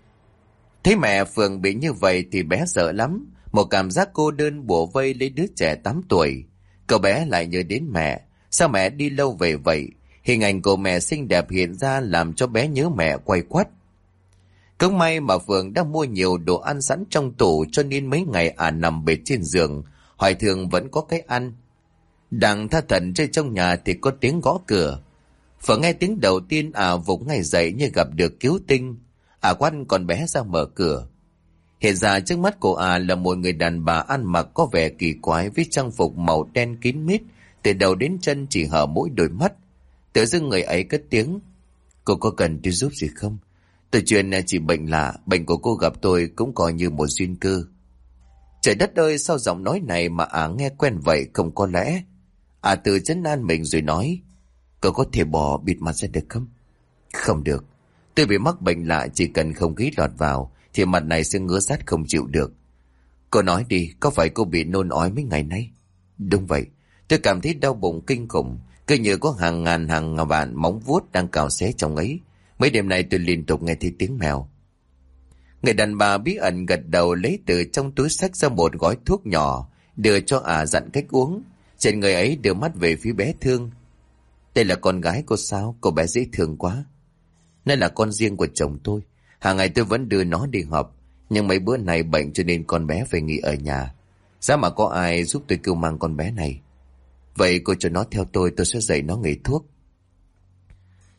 Thấy mẹ Phượng bị như vậy thì bé sợ lắm, một cảm giác cô đơn bủa vây lấy đứa trẻ 8 tuổi. Cậu bé lại nhớ đến mẹ, sao mẹ đi lâu về vậy? Hình ảnh của mẹ xinh đẹp hiện ra làm cho bé nhớ mẹ quay quắt. Cũng may mà Phượng đã mua nhiều đồ ăn sẵn trong tủ, cho nên mấy ngày nằm bệt trên giường, Hoài Thương vẫn có cái ăn. Đang tha thẩn chơi trong nhà thì có tiếng gõ cửa. Phượng nghe tiếng đầu tiên vùng ngay dậy như gặp được cứu tinh. Quát con bé ra mở cửa. Hiện ra trước mắt của là một người đàn bà ăn mặc có vẻ kỳ quái với trang phục màu đen kín mít, từ đầu đến chân chỉ hở mỗi đôi mắt. Tự dưng người ấy cất tiếng: "Cô có cần tôi giúp gì không? Tôi truyền chỉ bệnh lạ, bệnh của cô gặp tôi cũng coi như một duyên cơ." Trời đất ơi, sao giọng nói này mà nghe quen vậy, không có lẽ? Tự trấn an mình rồi nói: "Cô có thể bỏ bịt mặt ra được không?" "Không được. Tôi bị mắc bệnh lạ, chỉ cần không khí lọt vào thì mặt này sẽ ngứa rát không chịu được." "Cô nói đi, có phải cô bị nôn ói mấy ngày nay?" "Đúng vậy. Tôi cảm thấy đau bụng kinh khủng, cứ như có hàng ngàn hàng vạn móng vuốt đang cào xé trong ấy. Mấy đêm nay tôi liên tục nghe thấy tiếng mèo." Người đàn bà bí ẩn gật đầu, lấy từ trong túi xách ra một gói thuốc nhỏ, đưa cho dặn cách uống. Trên người ấy đưa mắt về phía bé Thương. "Đây là con gái cô sao? Cô bé dễ thương quá." "Nó là con riêng của chồng tôi. Hàng ngày tôi vẫn đưa nó đi học, nhưng mấy bữa này bệnh cho nên con bé phải nghỉ ở nhà. Giá mà có ai giúp tôi kêu mang con bé này." "Vậy cô cho nó theo tôi sẽ dạy nó nghề thuốc."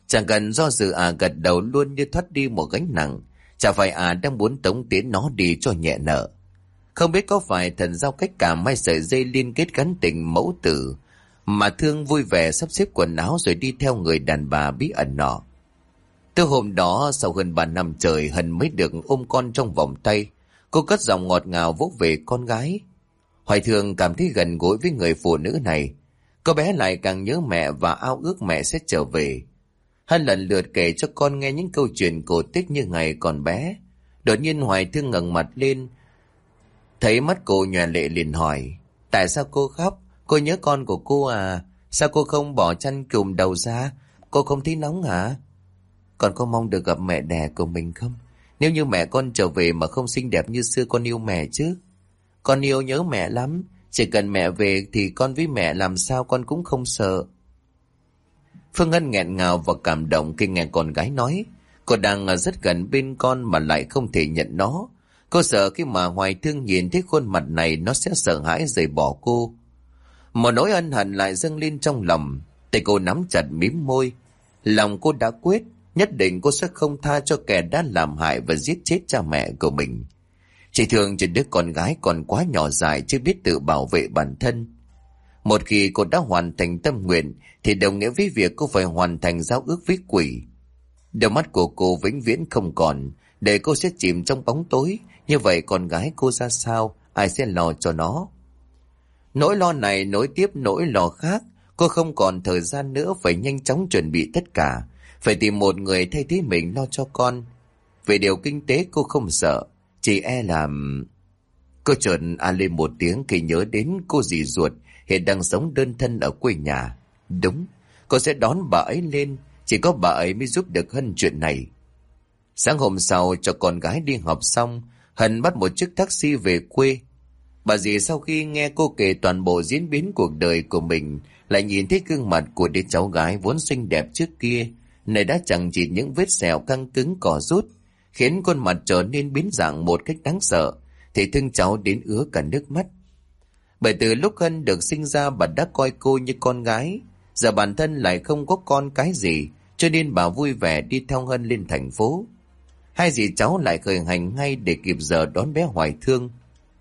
Chẳng cần do dự gật đầu luôn như thoát đi một gánh nặng. Chả phải đang muốn tống tiến nó đi cho nhẹ nợ. Không biết có phải thần giao cách cảm hay sợi dây liên kết gắn tình mẫu tử mà Thương vui vẻ sắp xếp quần áo rồi đi theo người đàn bà bí ẩn nọ. Từ hôm đó sau hơn 3 năm trời Hân mới được ôm con trong vòng tay. Cô cất giọng ngọt ngào vỗ về con gái. Hoài Thương cảm thấy gần gũi với người phụ nữ này. Cô bé lại càng nhớ mẹ và ao ước mẹ sẽ trở về. Hân lần lượt kể cho con nghe những câu chuyện cổ tích như ngày còn bé. Đột nhiên Hoài Thương ngẩng mặt lên, thấy mắt cô nhòe lệ liền hỏi: tại sao cô khóc? Cô nhớ con của cô à? Sao cô không bỏ chăn cùm đầu ra? Cô không thấy nóng hả? Con có mong được gặp mẹ đẻ của mình không? Nếu như mẹ con trở về mà không xinh đẹp như xưa, con yêu mẹ chứ? Con yêu nhớ mẹ lắm. Chỉ cần mẹ về thì con với mẹ làm sao con cũng không sợ. Phương Hân nghẹn ngào và cảm động khi nghe con gái nói. Cô đang ở rất gần bên con mà lại không thể nhận nó. Cô sợ khi mà Hoài Thương nhìn thấy khuôn mặt này nó sẽ sợ hãi rời bỏ cô. Một nỗi ân hận lại dâng lên trong lòng. Tay cô nắm chặt mím môi. Lòng cô đã quyết, nhất định cô sẽ không tha cho kẻ đã làm hại và giết chết cha mẹ của mình. Chỉ thương cho đứa con gái còn quá nhỏ dại chưa biết tự bảo vệ bản thân. Một khi cô đã hoàn thành tâm nguyện thì đồng nghĩa với việc cô phải hoàn thành giao ước với quỷ. Đôi mắt của cô vĩnh viễn không còn, để cô sẽ chìm trong bóng tối. Như vậy con gái cô ra sao? Ai sẽ lo cho nó? Nỗi lo này nối tiếp nỗi lo khác. Cô không còn thời gian nữa, phải nhanh chóng chuẩn bị tất cả. Phải tìm một người thay thế mình lo cho con. Về điều kinh tế cô không sợ, chỉ e là... Cô chợt lên một tiếng khi nhớ đến cô dì ruột hiện đang sống đơn thân ở quê nhà. Đúng, cô sẽ đón bà ấy lên. Chỉ có bà ấy mới giúp được Hân chuyện này. Sáng hôm sau cho con gái đi học xong, Hân bắt một chiếc taxi về quê. Bà dì sau khi nghe cô kể toàn bộ diễn biến cuộc đời của mình, lại nhìn thấy gương mặt của đứa cháu gái vốn xinh đẹp trước kia, này đã chẳng chỉ những vết sẹo căng cứng cỏ rút, khiến khuôn mặt trở nên biến dạng một cách đáng sợ, thì thương cháu đến ứa cả nước mắt. Bởi từ lúc Hân được sinh ra bà đã coi cô như con gái, giờ bản thân lại không có con cái gì, cho nên bà vui vẻ đi theo Hân lên thành phố. Hai dì cháu lại khởi hành ngay để kịp giờ đón bé Hoài Thương.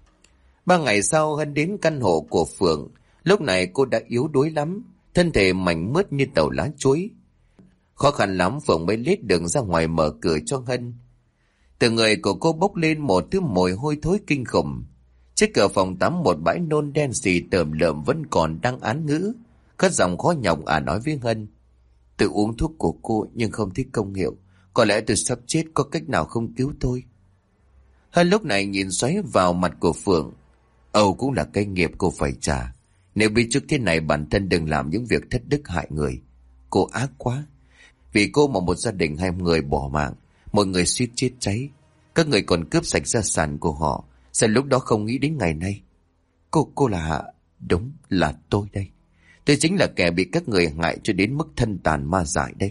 3 ngày sau Hân đến căn hộ của Phượng. Lúc này cô đã yếu đuối lắm, thân thể mảnh mướt như tàu lá chuối. Khó khăn lắm Phượng mới lết đường ra ngoài mở cửa cho Hân. Từ người của cô bốc lên một thứ mùi hôi thối kinh khủng. Trước cửa phòng tắm một bãi nôn đen xì tởm lợm vẫn còn đang án ngữ. Cất giọng khó nhọc nói với Hân: tự uống thuốc của cô nhưng không thích công hiệu. Có lẽ tôi sắp chết, có cách nào không cứu tôi? Hân lúc này nhìn xoáy vào mặt của Phượng. Âu cũng là cái nghiệp cô phải trả. Nếu biết trước thế này bản thân đừng làm những việc thất đức hại người. Cô ác quá. Vì cô mà một gia đình 2 người bỏ mạng, một người suýt chết cháy. Các người còn cướp sạch gia sản của họ. Sao lúc đó không nghĩ đến ngày nay? Cô là... Đúng là tôi đây. Tôi chính là kẻ bị các người hại cho đến mức thân tàn ma dại đây.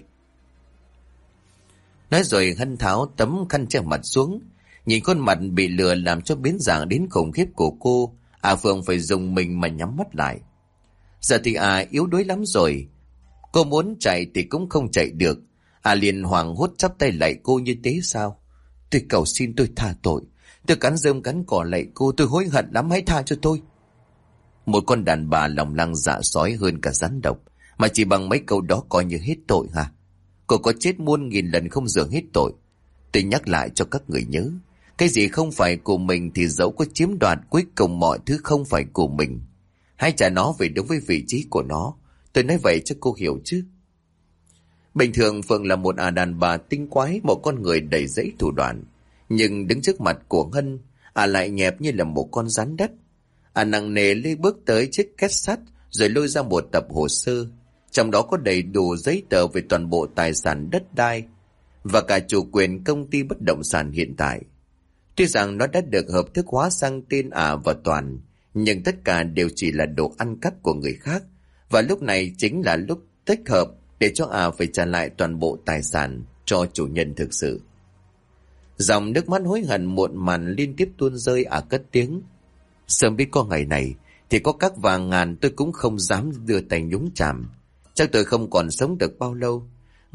Nói rồi Hân tháo tấm khăn che mặt xuống. Nhìn khuôn mặt bị lừa làm cho biến dạng đến khủng khiếp của cô, Phượng phải dùng mình mà nhắm mắt lại. Giờ thì yếu đuối lắm rồi. Cô muốn chạy thì cũng không chạy được. Liền hoảng hốt chắp tay lạy cô như thế sao? Tôi cầu xin, tôi tha tội. Tôi cắn rơm cắn cỏ lạy cô, tôi hối hận lắm, hãy tha cho tôi. Một con đàn bà lòng lang dạ sói hơn cả rắn độc, mà chỉ bằng mấy câu đó coi như hết tội hả? Cô có chết muôn nghìn lần không dường hết tội. Tôi nhắc lại cho các người nhớ, cái gì không phải của mình thì dẫu có chiếm đoạt, cuối cùng mọi thứ không phải của mình. Hãy trả nó về đúng với vị trí của nó. Tôi nói vậy cho cô hiểu chứ. Bình thường Phượng là một đàn bà tinh quái, một con người đầy dẫy thủ đoạn. Nhưng đứng trước mặt của Hân, lại nhẹp như là một con rắn đất. Nặng nề lê bước tới chiếc két sắt, rồi lôi ra một tập hồ sơ. Trong đó có đầy đủ giấy tờ về toàn bộ tài sản đất đai và cả chủ quyền công ty bất động sản hiện tại. Tuy rằng nó đã được hợp thức hóa sang tên và Toàn, nhưng tất cả đều chỉ là đồ ăn cắp của người khác. Và lúc này chính là lúc thích hợp để cho phải trả lại toàn bộ tài sản cho chủ nhân thực sự. Dòng nước mắt hối hận muộn màn liên tiếp tuôn rơi cất tiếng. Sớm biết có ngày này thì có các vàng ngàn tôi cũng không dám đưa tay nhúng chạm. Chắc tôi không còn sống được bao lâu.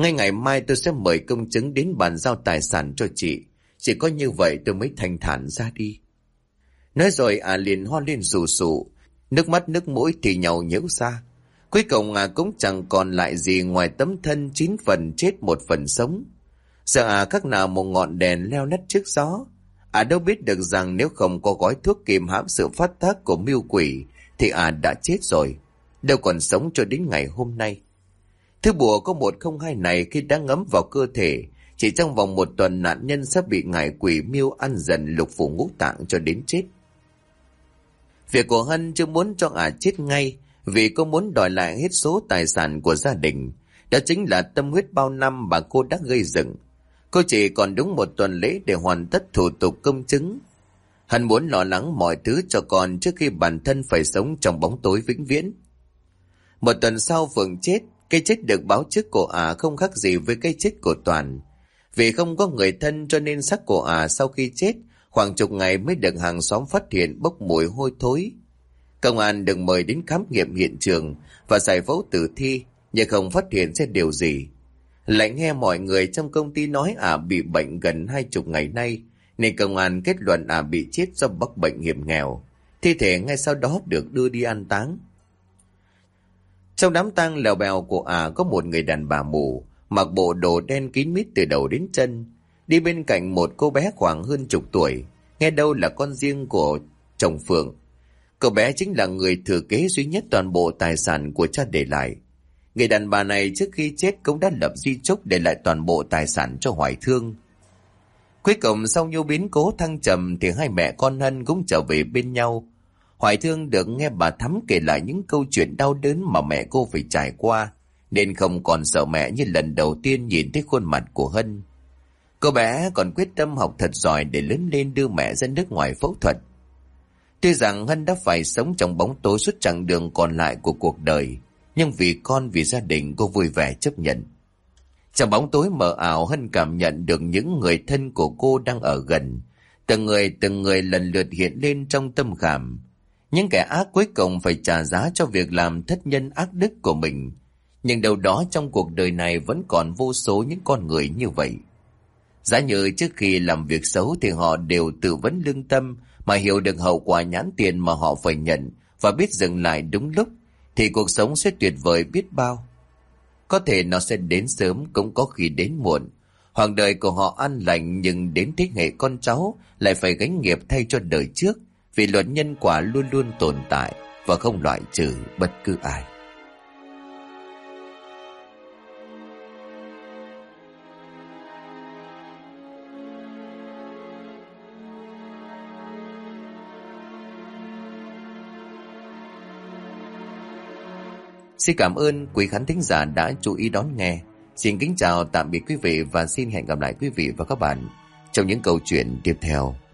Ngay ngày mai tôi sẽ mời công chứng đến bàn giao tài sản cho chị. Chỉ có như vậy tôi mới thanh thản ra đi. Nói rồi liền ho lên sù sụ, nước mắt nước mũi thì nhau nhễu ra. Cuối cùng cũng chẳng còn lại gì ngoài tấm thân 9 phần chết 1 phần sống. Giờ khác nào một ngọn đèn leo lắt trước gió. Đâu biết được rằng nếu không có gói thuốc kìm hãm sự phát tác của mưu quỷ thì đã chết rồi, đâu còn sống cho đến ngày hôm nay. Thứ bùa có 102 này khi đã ngấm vào cơ thể, chỉ trong vòng 1 tuần nạn nhân sẽ bị ngải quỷ miêu ăn dần lục phủ ngũ tạng cho đến chết. Việc của Hân chưa muốn cho chết ngay, vì cô muốn đòi lại hết số tài sản của gia đình. Đó chính là tâm huyết bao năm bà cô đã gây dựng. Cô chỉ còn đúng 1 tuần lễ để hoàn tất thủ tục công chứng. Hân muốn lo lắng mọi thứ cho con trước khi bản thân phải sống trong bóng tối vĩnh viễn. 1 tuần sau Phượng chết. Cái chết được báo trước của không khác gì với cái chết của Toàn. Vì không có người thân cho nên xác của sau khi chết khoảng chục ngày mới được hàng xóm phát hiện bốc mùi hôi thối. Công an được mời đến khám nghiệm hiện trường và giải phẫu tử thi, nhưng không phát hiện ra điều gì. Lại nghe mọi người trong công ty nói bị bệnh gần 20 ngày nay, nên công an kết luận bị chết do mắc bệnh hiểm nghèo. Thi thể ngay sau đó được đưa đi an táng. Trong đám tang lèo bèo của có một người đàn bà mù, mặc bộ đồ đen kín mít từ đầu đến chân, đi bên cạnh một cô bé khoảng hơn chục tuổi, nghe đâu là con riêng của chồng Phượng. Cô bé chính là người thừa kế duy nhất toàn bộ tài sản của cha để lại. Người đàn bà này trước khi chết cũng đã lập di chúc để lại toàn bộ tài sản cho Hoài Thương. Cuối cùng sau nhiều biến cố thăng trầm thì hai mẹ con Hân cũng trở về bên nhau. Hoài Thương được nghe bà Thắm kể lại những câu chuyện đau đớn mà mẹ cô phải trải qua, nên không còn sợ mẹ như lần đầu tiên nhìn thấy khuôn mặt của Hân. Cô bé còn quyết tâm học thật giỏi để lớn lên đưa mẹ ra nước ngoài phẫu thuật. Tuy rằng Hân đã phải sống trong bóng tối suốt chặng đường còn lại của cuộc đời, nhưng vì con vì gia đình cô vui vẻ chấp nhận. Trong bóng tối mờ ảo, Hân cảm nhận được những người thân của cô đang ở gần. Từng người lần lượt hiện lên trong tâm khảm. Những kẻ ác cuối cùng phải trả giá cho việc làm thất nhân ác đức của mình. Nhưng đâu đó trong cuộc đời này vẫn còn vô số những con người như vậy. Giá như trước khi làm việc xấu thì họ đều tự vấn lương tâm, mà hiểu được hậu quả nhãn tiền mà họ phải nhận và biết dừng lại đúng lúc, thì cuộc sống sẽ tuyệt vời biết bao. Có thể nó sẽ đến sớm, cũng có khi đến muộn. Hoàng đời của họ an lành, nhưng đến thế hệ con cháu lại phải gánh nghiệp thay cho đời trước, vì luật nhân quả luôn luôn tồn tại và không loại trừ bất cứ ai. Xin cảm ơn quý khán thính giả đã chú ý đón nghe. Xin kính chào tạm biệt quý vị và xin hẹn gặp lại quý vị và các bạn trong những câu chuyện tiếp theo.